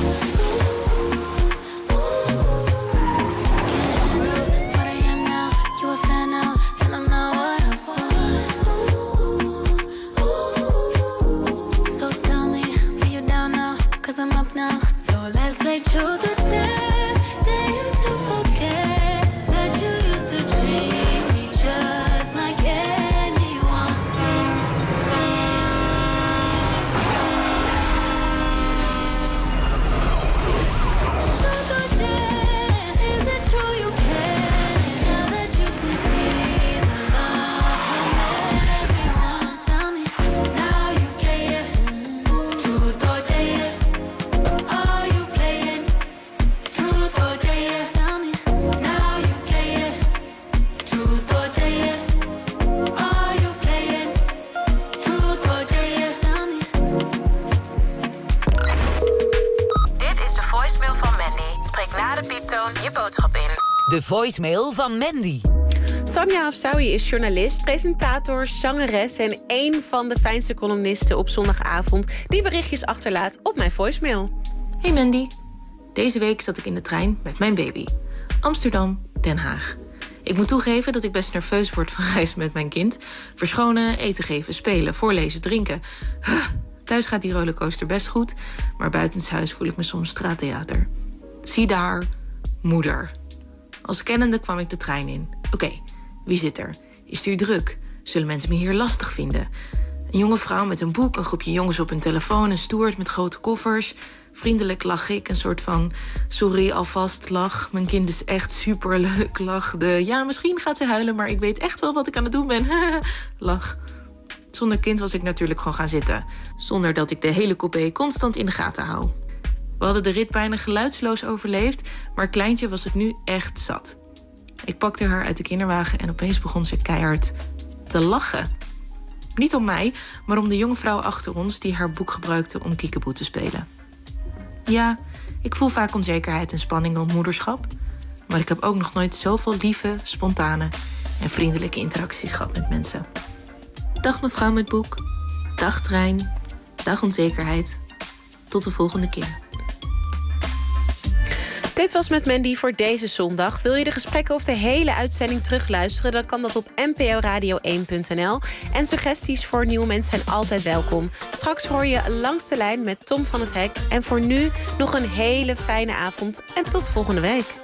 [SPEAKER 14] To the day, day you to forget that you used to treat me just like anyone. Truth or dare, is it true you care? Now that you can see the love in everyone, tell me, now you care. Truth or dare, are you playing? Truth or dare, tell me, now you care. Truth or dare, are you playing? Truth or dare, tell me.
[SPEAKER 12] Dit is de voicemail van Mandy. Spreek na de pieptoon je boodschap in.
[SPEAKER 7] De voicemail van Mandy.
[SPEAKER 8] Samia Hafsawi is journalist, presentator, zangeres en één van de fijnste columnisten op zondagavond die berichtjes achterlaat op mijn voicemail.
[SPEAKER 19] Hey Mandy. Deze week zat ik in de trein met mijn baby. Amsterdam, Den Haag. Ik moet toegeven dat ik best nerveus word van reizen met mijn kind. Verschonen, eten geven, spelen, voorlezen, drinken. Thuis gaat die rollercoaster best goed, maar buitenshuis voel ik me soms straattheater. Zie daar, moeder. Als kennende kwam ik de trein in. Oké, okay, wie zit er? Is het hier druk? Zullen mensen me hier lastig vinden? Een jonge vrouw met een boek, een groepje jongens op hun telefoon, een steward met grote koffers. Vriendelijk lach ik, een soort van sorry alvast lach. Mijn kind is echt superleuk, lach. De ja, misschien gaat ze huilen, maar ik weet echt wel wat ik aan het doen ben. Lach. Zonder kind was ik natuurlijk gewoon gaan zitten. Zonder dat ik de hele coupé constant in de gaten hou. We hadden de rit bijna geluidsloos overleefd, maar Kleintje was het nu echt zat. Ik pakte haar uit de kinderwagen en opeens begon ze keihard te lachen. Niet om mij, maar om de jonge vrouw achter ons die haar boek gebruikte om kiekeboe te spelen. Ja, ik voel vaak onzekerheid en spanning rond moederschap. Maar ik heb ook nog nooit zoveel lieve, spontane en vriendelijke interacties gehad met mensen. Dag mevrouw met boek. Dag trein. Dag onzekerheid. Tot de volgende keer.
[SPEAKER 8] Dit was Met Mandy voor deze zondag. Wil je de gesprekken of de hele uitzending terugluisteren? Dan kan dat op n p o radio één punt n l. En suggesties voor nieuwe mensen zijn altijd welkom. Straks hoor je Langs de Lijn met Tom van het Hek. En voor nu nog een hele fijne avond en tot volgende week.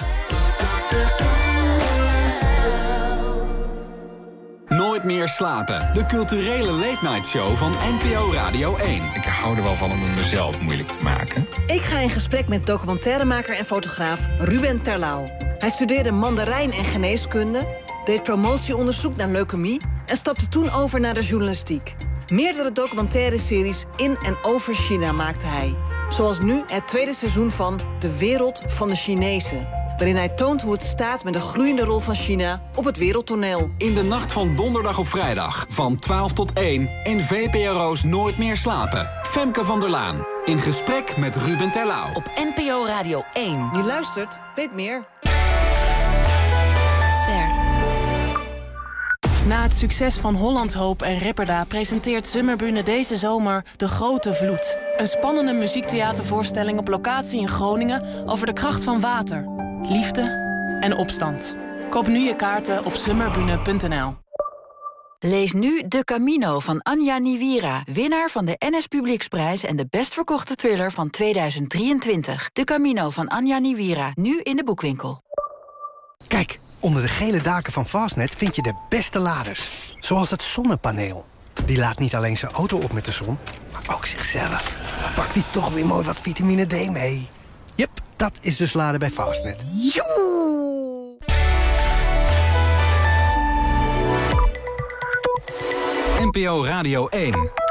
[SPEAKER 1] Nooit meer slapen. De culturele late-night show van N P O Radio één.
[SPEAKER 20] Ik hou er wel van om het mezelf moeilijk te maken.
[SPEAKER 21] Ik ga in gesprek met documentairemaker en fotograaf Ruben Terlouw. Hij studeerde mandarijn en geneeskunde, deed promotieonderzoek naar leukemie en stapte toen over naar de journalistiek. Meerdere documentaire series in en over China maakte hij. Zoals nu het tweede seizoen van De Wereld van de Chinezen, waarin hij toont hoe het staat met de groeiende rol van China op het wereldtoneel.
[SPEAKER 1] In de nacht van donderdag op vrijdag, van twaalf tot één... in V P R O's Nooit meer slapen. Femke van der Laan, in gesprek met Ruben Terlouw.
[SPEAKER 21] Op N P O Radio één. Wie luistert, weet meer.
[SPEAKER 22] Ster. Na het succes van Hollands Hoop en Ripperda presenteert Summerbühne deze zomer De Grote Vloed. Een spannende muziektheatervoorstelling op locatie in Groningen over de kracht van water, liefde en opstand. Koop nu je kaarten op summerbühne punt n l.
[SPEAKER 2] Lees nu De Camino van Anja Niwira, winnaar van de N S Publieksprijs en de best verkochte thriller van tweeduizend drieëntwintig. De Camino van Anja Niwira, nu in de boekwinkel.
[SPEAKER 23] Kijk, onder de gele daken van Fastnet vind je de beste laders. Zoals het zonnepaneel. Die laat niet alleen zijn auto op met de zon, maar ook zichzelf. Pakt die toch weer mooi wat vitamine D mee. Jep, dat is dus laden bij Fastnet. Joe!
[SPEAKER 1] N P O Radio één.